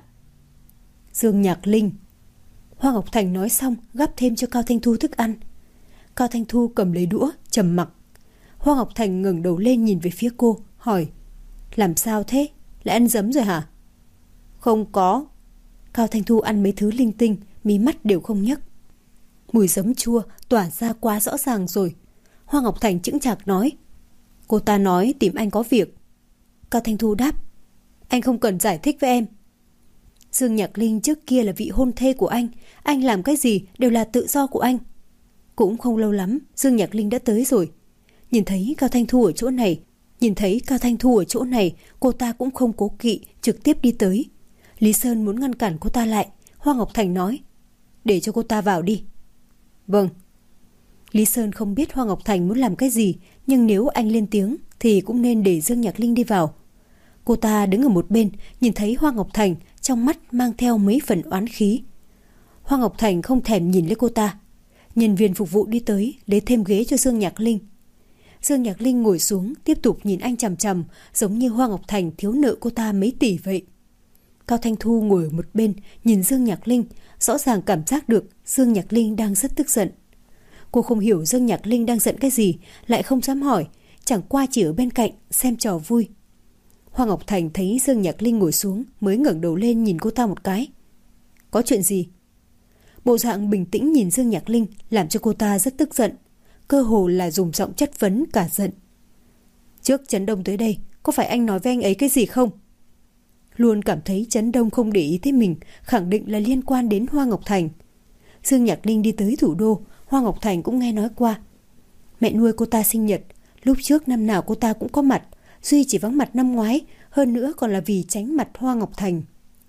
Dương Nhạc Linh. Hoa Ngọc Thành nói xong gắp thêm cho Cao Thanh Thu thức ăn. Cao Thanh Thu cầm lấy đũa, trầm mặc. Hoa Ngọc Thành ngẩng đầu lên nhìn về phía cô, hỏi: Làm sao thế? Lại ăn giấm rồi hả? Không có. Cao Thanh Thu ăn mấy thứ linh tinh, mí mắt đều không nhấc. Mùi giấm chua tỏa ra quá rõ ràng rồi. Hoa Ngọc Thành chững chạc nói: Cô ta nói tìm anh có việc. Cao Thanh Thu đáp: Anh không cần giải thích với em. Dương Nhạc Linh trước kia là vị hôn thê của anh. Anh làm cái gì đều là tự do của anh. Cũng không lâu lắm Dương Nhạc Linh đã tới rồi. Nhìn thấy Cao Thanh Thu ở chỗ này Nhìn thấy Cao Thanh Thu ở chỗ này cô ta cũng không cố kỵ, trực tiếp đi tới. Lý Sơn muốn ngăn cản cô ta lại. Hoa Ngọc Thành nói: Để cho cô ta vào đi. Vâng. Lý Sơn không biết Hoa Ngọc Thành muốn làm cái gì, nhưng nếu anh lên tiếng thì cũng nên để Dương Nhạc Linh đi vào. Cô ta đứng ở một bên, nhìn thấy Hoa Ngọc Thành, trong mắt mang theo mấy phần oán khí. Hoa Ngọc Thành không thèm nhìn lên cô ta. Nhân viên phục vụ đi tới, lấy thêm ghế cho Dương Nhạc Linh. Dương Nhạc Linh ngồi xuống, tiếp tục nhìn anh chằm chằm, giống như Hoa Ngọc Thành thiếu nợ cô ta mấy tỷ vậy. Cao Thanh Thu ngồi ở một bên, nhìn Dương Nhạc Linh, rõ ràng cảm giác được Dương Nhạc Linh đang rất tức giận. Cô không hiểu Dương Nhạc Linh đang giận cái gì, lại không dám hỏi, chẳng qua chỉ ở bên cạnh xem trò vui. Hoa Ngọc Thành thấy Dương Nhạc Linh ngồi xuống mới ngẩng đầu lên nhìn cô ta một cái. Có chuyện gì? Bộ dạng bình tĩnh nhìn Dương Nhạc Linh làm cho cô ta rất tức giận, cơ hồ là dùng giọng chất vấn cả giận. Trước Trấn Đông tới đây, có phải anh nói với anh ấy cái gì không? Luôn cảm thấy Trấn Đông không để ý tới mình, khẳng định là liên quan đến Hoa Ngọc Thành. Dương Nhạc Linh đi tới thủ đô, Hoa Ngọc Thành cũng nghe nói qua. Mẹ nuôi cô ta sinh nhật, lúc trước năm nào cô ta cũng có mặt, duy chỉ vắng mặt năm ngoái, hơn nữa còn là vì tránh mặt Hoa Ngọc Thành.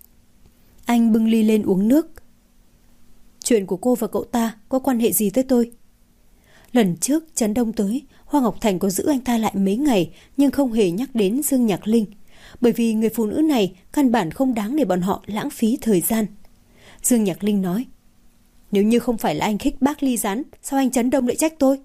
Anh bưng ly lên uống nước. Chuyện của cô và cậu ta có quan hệ gì tới tôi? Lần trước Trấn Đông tới, Hoa Ngọc Thành có giữ anh ta lại mấy ngày, nhưng không hề nhắc đến Dương Nhạc Linh, bởi vì người phụ nữ này căn bản không đáng để bọn họ lãng phí thời gian. Dương Nhạc Linh nói: Nếu như không phải là anh khích bác ly gián, sao anh Trấn Đông lại trách tôi?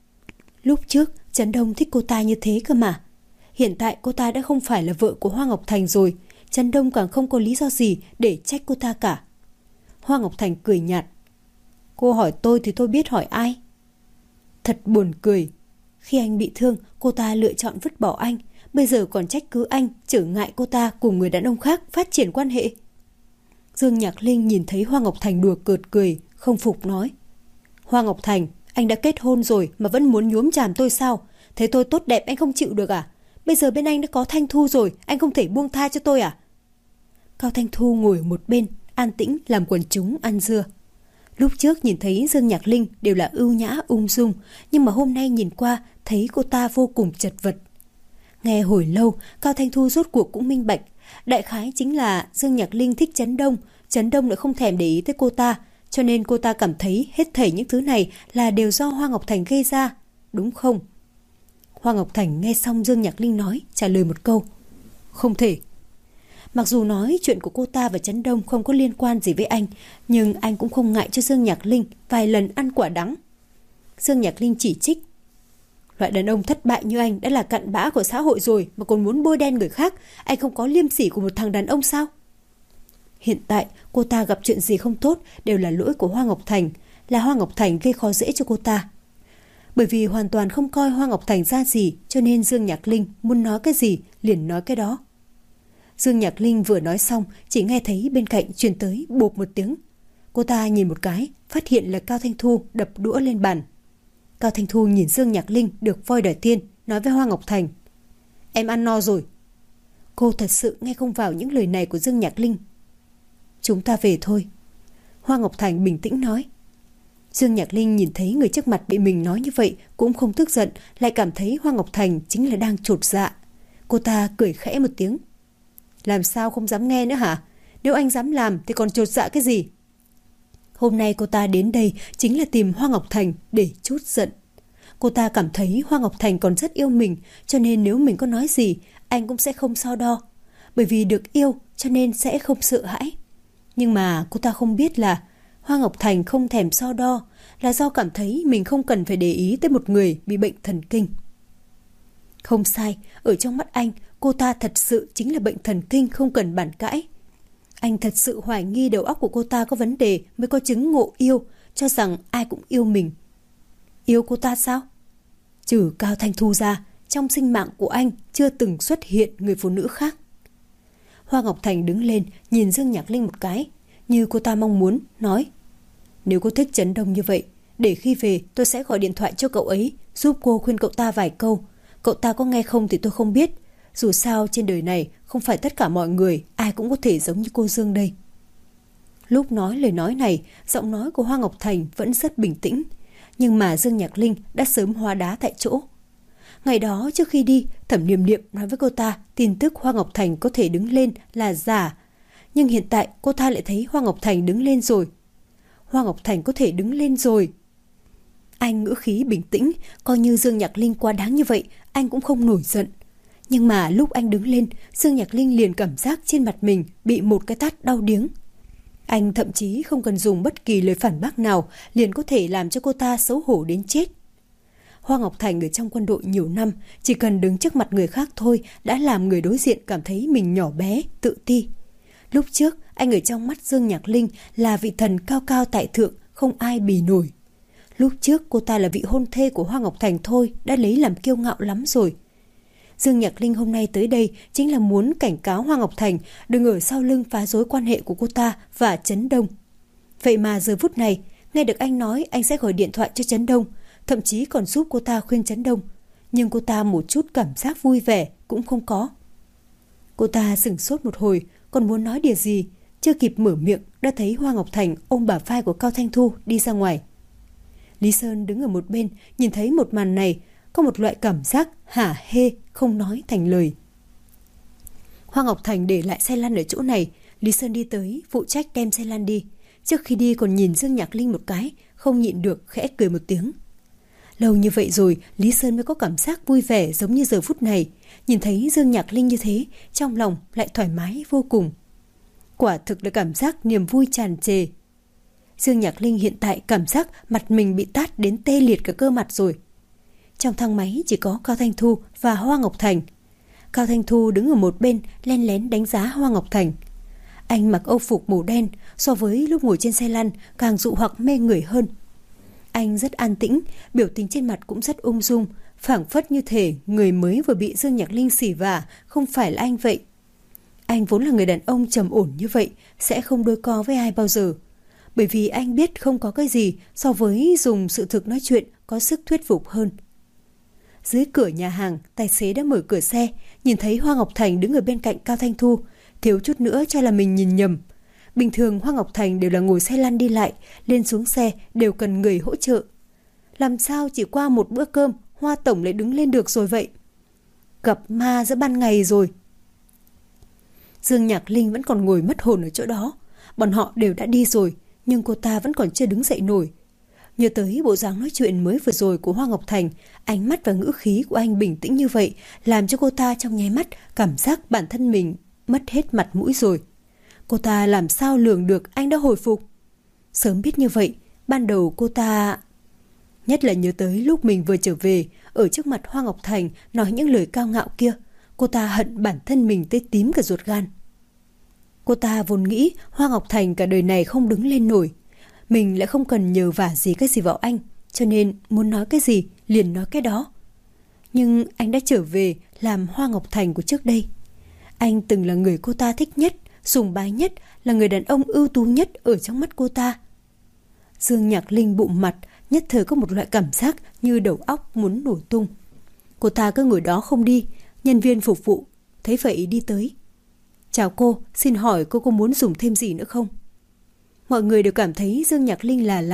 Lúc trước Trấn Đông thích cô ta như thế cơ mà. Hiện tại cô ta đã không phải là vợ của Hoa Ngọc Thành rồi, Trấn Đông càng không có lý do gì để trách cô ta cả. Hoa Ngọc Thành cười nhạt: Cô hỏi tôi thì tôi biết hỏi ai. Thật buồn cười. Khi anh bị thương, cô ta lựa chọn vứt bỏ anh, bây giờ còn trách cứ anh trở ngại cô ta cùng người đàn ông khác phát triển quan hệ. Dương Nhạc Linh nhìn thấy Hoa Ngọc Thành đùa cợt cười, không phục nói: Hoa Ngọc Thành, anh đã kết hôn rồi mà vẫn muốn nhuốm chàm tôi sao? Thế tôi tốt đẹp anh không chịu được à? Bây giờ bên anh đã có Thanh Thu rồi, anh không thể buông tha cho tôi à? Cao Thanh Thu ngồi ở một bên, an tĩnh làm quần chúng ăn dưa. Lúc trước nhìn thấy Dương Nhạc Linh đều là ưu nhã ung dung, nhưng mà hôm nay nhìn qua thấy cô ta vô cùng chật vật. Nghe hồi lâu, Cao Thanh Thu rốt cuộc cũng minh bạch, đại khái chính là Dương Nhạc Linh thích Trấn Đông, Trấn Đông lại không thèm để ý tới cô ta, cho nên cô ta cảm thấy hết thảy những thứ này là đều do Hoa Ngọc Thành gây ra, đúng không? Hoa Ngọc Thành nghe xong Dương Nhạc Linh nói, trả lời một câu: Không thể. Mặc dù nói chuyện của cô ta và Trấn Đông không có liên quan gì với anh, nhưng anh cũng không ngại cho Dương Nhạc Linh vài lần ăn quả đắng. Dương Nhạc Linh chỉ trích: Loại đàn ông thất bại như anh đã là cặn bã của xã hội rồi mà còn muốn bôi đen người khác, anh không có liêm sỉ của một thằng đàn ông sao? Hiện tại cô ta gặp chuyện gì không tốt đều là lỗi của Hoa Ngọc Thành, là Hoa Ngọc Thành gây khó dễ cho cô ta. Bởi vì hoàn toàn không coi Hoa Ngọc Thành ra gì, cho nên Dương Nhạc Linh muốn nói cái gì liền nói cái đó. Dương Nhạc Linh vừa nói xong, chỉ nghe thấy bên cạnh truyền tới bộp một tiếng. Cô ta nhìn một cái, phát hiện là Cao Thanh Thu đập đũa lên bàn. Cao Thanh Thu nhìn Dương Nhạc Linh được voi đòi tiên, nói với Hoa Ngọc Thành: Em ăn no rồi. Cô thật sự nghe không vào những lời này của Dương Nhạc Linh. Chúng ta về thôi. Hoa Ngọc Thành bình tĩnh nói. Dương Nhạc Linh nhìn thấy người trước mặt bị mình nói như vậy cũng không tức giận, lại cảm thấy Hoa Ngọc Thành chính là đang chột dạ. Cô ta cười khẽ một tiếng. Làm sao không dám nghe nữa hả? Nếu anh dám làm thì còn chột dạ cái gì? Hôm nay cô ta đến đây chính là tìm Hoa Ngọc Thành để trút giận. Cô ta cảm thấy Hoa Ngọc Thành còn rất yêu mình, cho nên nếu mình có nói gì, anh cũng sẽ không so đo. Bởi vì được yêu cho nên sẽ không sợ hãi. Nhưng mà cô ta không biết là Hoa Ngọc Thành không thèm so đo là do cảm thấy mình không cần phải để ý tới một người bị bệnh thần kinh. Không sai, ở trong mắt anh, cô ta thật sự chính là bệnh thần kinh không cần bàn cãi. Anh thật sự hoài nghi đầu óc của cô ta có vấn đề mới có chứng ngộ yêu, cho rằng ai cũng yêu mình. Yêu cô ta sao? Trừ Cao Thanh Thu ra, trong sinh mạng của anh chưa từng xuất hiện người phụ nữ khác. Hoa Ngọc Thành đứng lên, nhìn Dương Nhạc Linh một cái, như cô ta mong muốn, nói: Nếu cô thích Trấn Đông như vậy, để khi về tôi sẽ gọi điện thoại cho cậu ấy, giúp cô khuyên cậu ta vài câu. Cậu ta có nghe không thì tôi không biết. Dù sao trên đời này không phải tất cả mọi người ai cũng có thể giống như cô Dương đây. Lúc nói lời nói này, giọng nói của Hoa Ngọc Thành vẫn rất bình tĩnh, nhưng mà Dương Nhạc Linh đã sớm hóa đá tại chỗ. Ngày đó trước khi đi, Thẩm Niệm Niệm nói với cô ta tin tức Hoa Ngọc Thành có thể đứng lên là giả, nhưng hiện tại cô ta lại thấy Hoa Ngọc Thành đứng lên rồi. Hoa Ngọc Thành có thể đứng lên rồi. Anh ngữ khí bình tĩnh, coi như Dương Nhạc Linh quá đáng như vậy, anh cũng không nổi giận. Nhưng mà lúc anh đứng lên, Dương Nhạc Linh liền cảm giác trên mặt mình bị một cái tát đau điếng. Anh thậm chí không cần dùng bất kỳ lời phản bác nào, liền có thể làm cho cô ta xấu hổ đến chết. Hoa Ngọc Thành ở trong quân đội nhiều năm, chỉ cần đứng trước mặt người khác thôi đã làm người đối diện cảm thấy mình nhỏ bé, tự ti. Lúc trước, anh ở trong mắt Dương Nhạc Linh là vị thần cao cao tại thượng, không ai bì nổi. Lúc trước cô ta là vị hôn thê của Hoa Ngọc Thành thôi, đã lấy làm kiêu ngạo lắm rồi. Dương Nhạc Linh hôm nay tới đây chính là muốn cảnh cáo Hoa Ngọc Thành đừng ở sau lưng phá rối quan hệ của cô ta và Trấn Đông. Vậy mà giờ phút này, nghe được anh nói anh sẽ gọi điện thoại cho Trấn Đông, thậm chí còn giúp cô ta khuyên Trấn Đông, nhưng cô ta một chút cảm giác vui vẻ cũng không có. Cô ta sửng sốt một hồi, còn muốn nói điều gì, chưa kịp mở miệng đã thấy Hoa Ngọc Thành ôm bả vai của Cao Thanh Thu đi ra ngoài. Lý Sơn đứng ở một bên, nhìn thấy một màn này, có một loại cảm giác hả hê không nói thành lời. Hoa Ngọc Thành để lại xe lăn ở chỗ này, Lý Sơn đi tới phụ trách đem xe lăn đi. Trước khi đi còn nhìn Dương Nhạc Linh một cái, không nhịn được khẽ cười một tiếng. Lâu như vậy rồi, Lý Sơn mới có cảm giác vui vẻ giống như giờ phút này. Nhìn thấy Dương Nhạc Linh như thế, trong lòng lại thoải mái vô cùng. Quả thực là cảm giác niềm vui tràn trề. Dương Nhạc Linh hiện tại cảm giác mặt mình bị tát đến tê liệt cả cơ mặt rồi. Trong thang máy chỉ có Cao Thanh Thu và Hoa Ngọc Thành. Cao Thanh Thu đứng ở một bên len lén đánh giá Hoa Ngọc Thành. Anh mặc âu phục màu đen, so với lúc ngồi trên xe lăn càng dụ hoặc mê người hơn. Anh rất an tĩnh, biểu tình trên mặt cũng rất ung dung, phảng phất như thể người mới vừa bị Dương Nhạc Linh xỉ vả không phải là anh vậy. Anh vốn là người đàn ông trầm ổn như vậy, sẽ không đôi co với ai bao giờ. Bởi vì anh biết không có cái gì so với dùng sự thực nói chuyện có sức thuyết phục hơn. Dưới cửa nhà hàng, tài xế đã mở cửa xe, nhìn thấy Hoa Ngọc Thành đứng ở bên cạnh Cao Thanh Thu, thiếu chút nữa cho là mình nhìn nhầm. Bình thường Hoa Ngọc Thành đều là ngồi xe lăn đi lại, lên xuống xe đều cần người hỗ trợ. Làm sao chỉ qua một bữa cơm, Hoa Tổng lại đứng lên được rồi vậy? Gặp ma giữa ban ngày rồi. Dương Nhạc Linh vẫn còn ngồi mất hồn ở chỗ đó. Bọn họ đều đã đi rồi, nhưng cô ta vẫn còn chưa đứng dậy nổi. Nhớ tới bộ dáng nói chuyện mới vừa rồi của Hoa Ngọc Thành, ánh mắt và ngữ khí của anh bình tĩnh như vậy, làm cho cô ta trong nháy mắt cảm giác bản thân mình mất hết mặt mũi rồi. Cô ta làm sao lường được anh đã hồi phục? Sớm biết như vậy, ban đầu cô ta... Nhất là nhớ tới lúc mình vừa trở về, ở trước mặt Hoa Ngọc Thành nói những lời cao ngạo kia, cô ta hận bản thân mình tới tím cả ruột gan. Cô ta vốn nghĩ Hoa Ngọc Thành cả đời này không đứng lên nổi. Mình lại không cần nhờ vả gì cái gì vào anh, cho nên muốn nói cái gì liền nói cái đó. Nhưng anh đã trở về làm Hoa Ngọc Thành của trước đây. Anh từng là người cô ta thích nhất, sùng bái nhất, là người đàn ông ưu tú nhất ở trong mắt cô ta. Dương Nhạc Linh bụng mặt, nhất thời có một loại cảm giác như đầu óc muốn nổ tung. Cô ta cứ ngồi đó không đi, nhân viên phục vụ thấy vậy đi tới. Chào cô, xin hỏi cô có muốn dùng thêm gì nữa không? Mọi người đều cảm thấy Dương Nhạc Linh là lạ,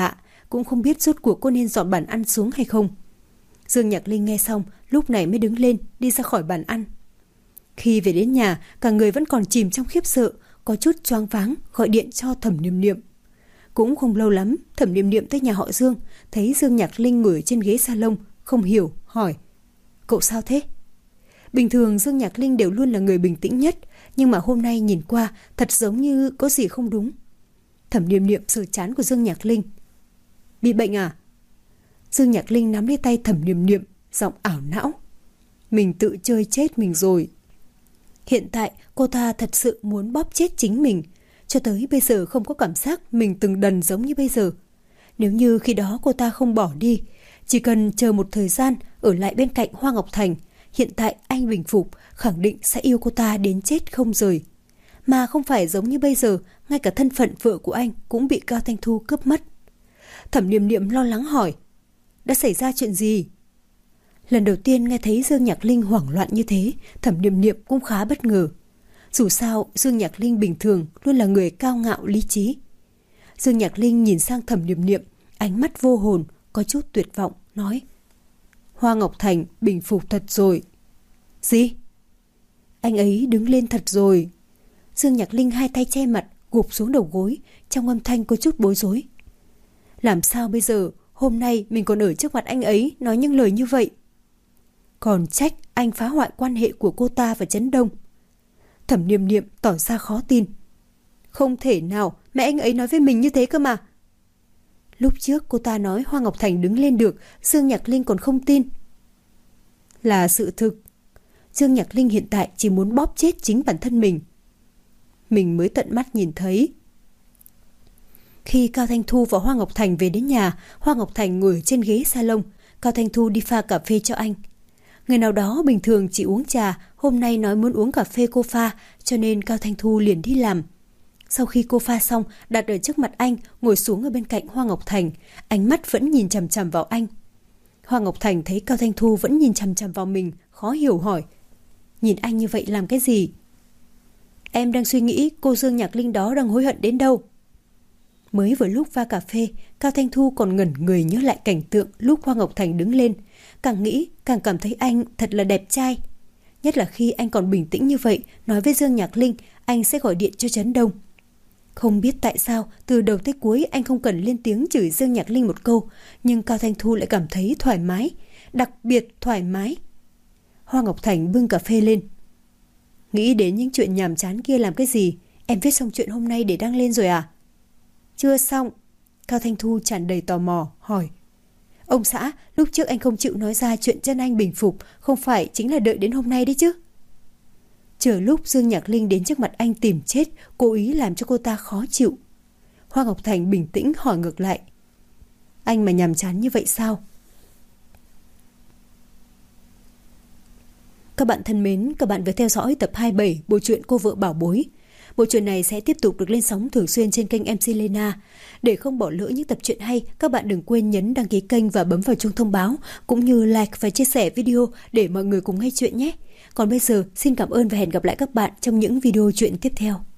cũng không biết rốt cuộc cô nên dọn bàn ăn xuống hay không. Dương Nhạc Linh nghe xong, lúc này mới đứng lên, đi ra khỏi bàn ăn. Khi về đến nhà, cả người vẫn còn chìm trong khiếp sợ, có chút choáng váng, gọi điện cho Thẩm Niệm Niệm. Cũng không lâu lắm, Thẩm Niệm Niệm tới nhà họ Dương, thấy Dương Nhạc Linh ngồi trên ghế salon, không hiểu, hỏi: "Cậu sao thế?" Bình thường Dương Nhạc Linh đều luôn là người bình tĩnh nhất, nhưng mà hôm nay nhìn qua thật giống như có gì không đúng. Thẩm Niệm Niệm sờ trán của Dương Nhạc Linh: "Bị bệnh à?" Dương Nhạc Linh nắm lấy tay Thẩm Niệm Niệm, giọng ảo não: "Mình tự chơi chết mình rồi." Hiện tại cô ta thật sự muốn bóp chết chính mình. Cho tới bây giờ không có cảm giác mình từng đần giống như bây giờ. Nếu như khi đó cô ta không bỏ đi, chỉ cần chờ một thời gian ở lại bên cạnh Hoa Ngọc Thành, hiện tại anh bình phục khẳng định sẽ yêu cô ta đến chết không rời. Mà không phải giống như bây giờ, ngay cả thân phận vợ của anh cũng bị Cao Thanh Thu cướp mất. Thẩm Niệm Niệm lo lắng hỏi: "Đã xảy ra chuyện gì?" Lần đầu tiên nghe thấy Dương Nhạc Linh hoảng loạn như thế, Thẩm Niệm Niệm cũng khá bất ngờ. Dù sao, Dương Nhạc Linh bình thường luôn là người cao ngạo lý trí. Dương Nhạc Linh nhìn sang Thẩm Niệm Niệm, ánh mắt vô hồn, có chút tuyệt vọng, nói: "Hoa Ngọc Thành bình phục thật rồi." "Gì?" "Anh ấy đứng lên thật rồi." Dương Nhạc Linh hai tay che mặt, gục xuống đầu gối, trong âm thanh có chút bối rối. "Làm sao bây giờ? Hôm nay mình còn ở trước mặt anh ấy nói những lời như vậy." "Còn trách anh phá hoại quan hệ của cô ta và Trấn Đông." Thẩm Niệm Niệm tỏ ra khó tin. "Không thể nào, mẹ anh ấy nói với mình như thế cơ mà." Lúc trước cô ta nói Hoa Ngọc Thành đứng lên được, Dương Nhạc Linh còn không tin. Là sự thực. Dương Nhạc Linh hiện tại chỉ muốn bóp chết chính bản thân mình. Mình mới tận mắt nhìn thấy. Khi Cao Thanh Thu và Hoa Ngọc Thành về đến nhà, Hoa Ngọc Thành ngồi trên ghế salon, Cao Thanh Thu đi pha cà phê cho anh. Người nào đó bình thường chỉ uống trà, hôm nay nói muốn uống cà phê cô pha, cho nên Cao Thanh Thu liền đi làm. Sau khi cô pha xong, đặt ở trước mặt anh, ngồi xuống ở bên cạnh Hoa Ngọc Thành, ánh mắt vẫn nhìn chằm chằm vào anh. Hoa Ngọc Thành thấy Cao Thanh Thu vẫn nhìn chằm chằm vào mình, khó hiểu hỏi: "Nhìn anh như vậy làm cái gì?" "Em đang suy nghĩ cô Dương Nhạc Linh đó đang hối hận đến đâu." Mới vừa lúc pha cà phê, Cao Thanh Thu còn ngẩn người nhớ lại cảnh tượng lúc Hoa Ngọc Thành đứng lên. Càng nghĩ, càng cảm thấy anh thật là đẹp trai. Nhất là khi anh còn bình tĩnh như vậy, nói với Dương Nhạc Linh anh sẽ gọi điện cho Trấn Đông. Không biết tại sao, từ đầu tới cuối anh không cần lên tiếng chửi Dương Nhạc Linh một câu, nhưng Cao Thanh Thu lại cảm thấy thoải mái, đặc biệt thoải mái. Hoa Ngọc Thành bưng cà phê lên. "Nghĩ đến những chuyện nhàm chán kia làm cái gì? Em viết xong chuyện hôm nay để đăng lên rồi à?" "Chưa xong." Cao Thanh Thu tràn đầy tò mò, hỏi: "Ông xã, lúc trước anh không chịu nói ra chuyện chân anh bình phục, không phải chính là đợi đến hôm nay đấy chứ?" Chờ lúc Dương Nhạc Linh đến trước mặt anh tìm chết, cố ý làm cho cô ta khó chịu. Hoa Ngọc Thành bình tĩnh hỏi ngược lại: "Anh mà nhàm chán như vậy sao?" Các bạn thân mến, các bạn vừa theo dõi tập hai mươi bảy bộ truyện Cô Vợ Bảo Bối. Bộ truyện này sẽ tiếp tục được lên sóng thường xuyên trên kênh em xê Lena. Để không bỏ lỡ những tập truyện hay, các bạn đừng quên nhấn đăng ký kênh và bấm vào chuông thông báo, cũng như like và chia sẻ video để mọi người cùng nghe chuyện nhé. Còn bây giờ, xin cảm ơn và hẹn gặp lại các bạn trong những video truyện tiếp theo.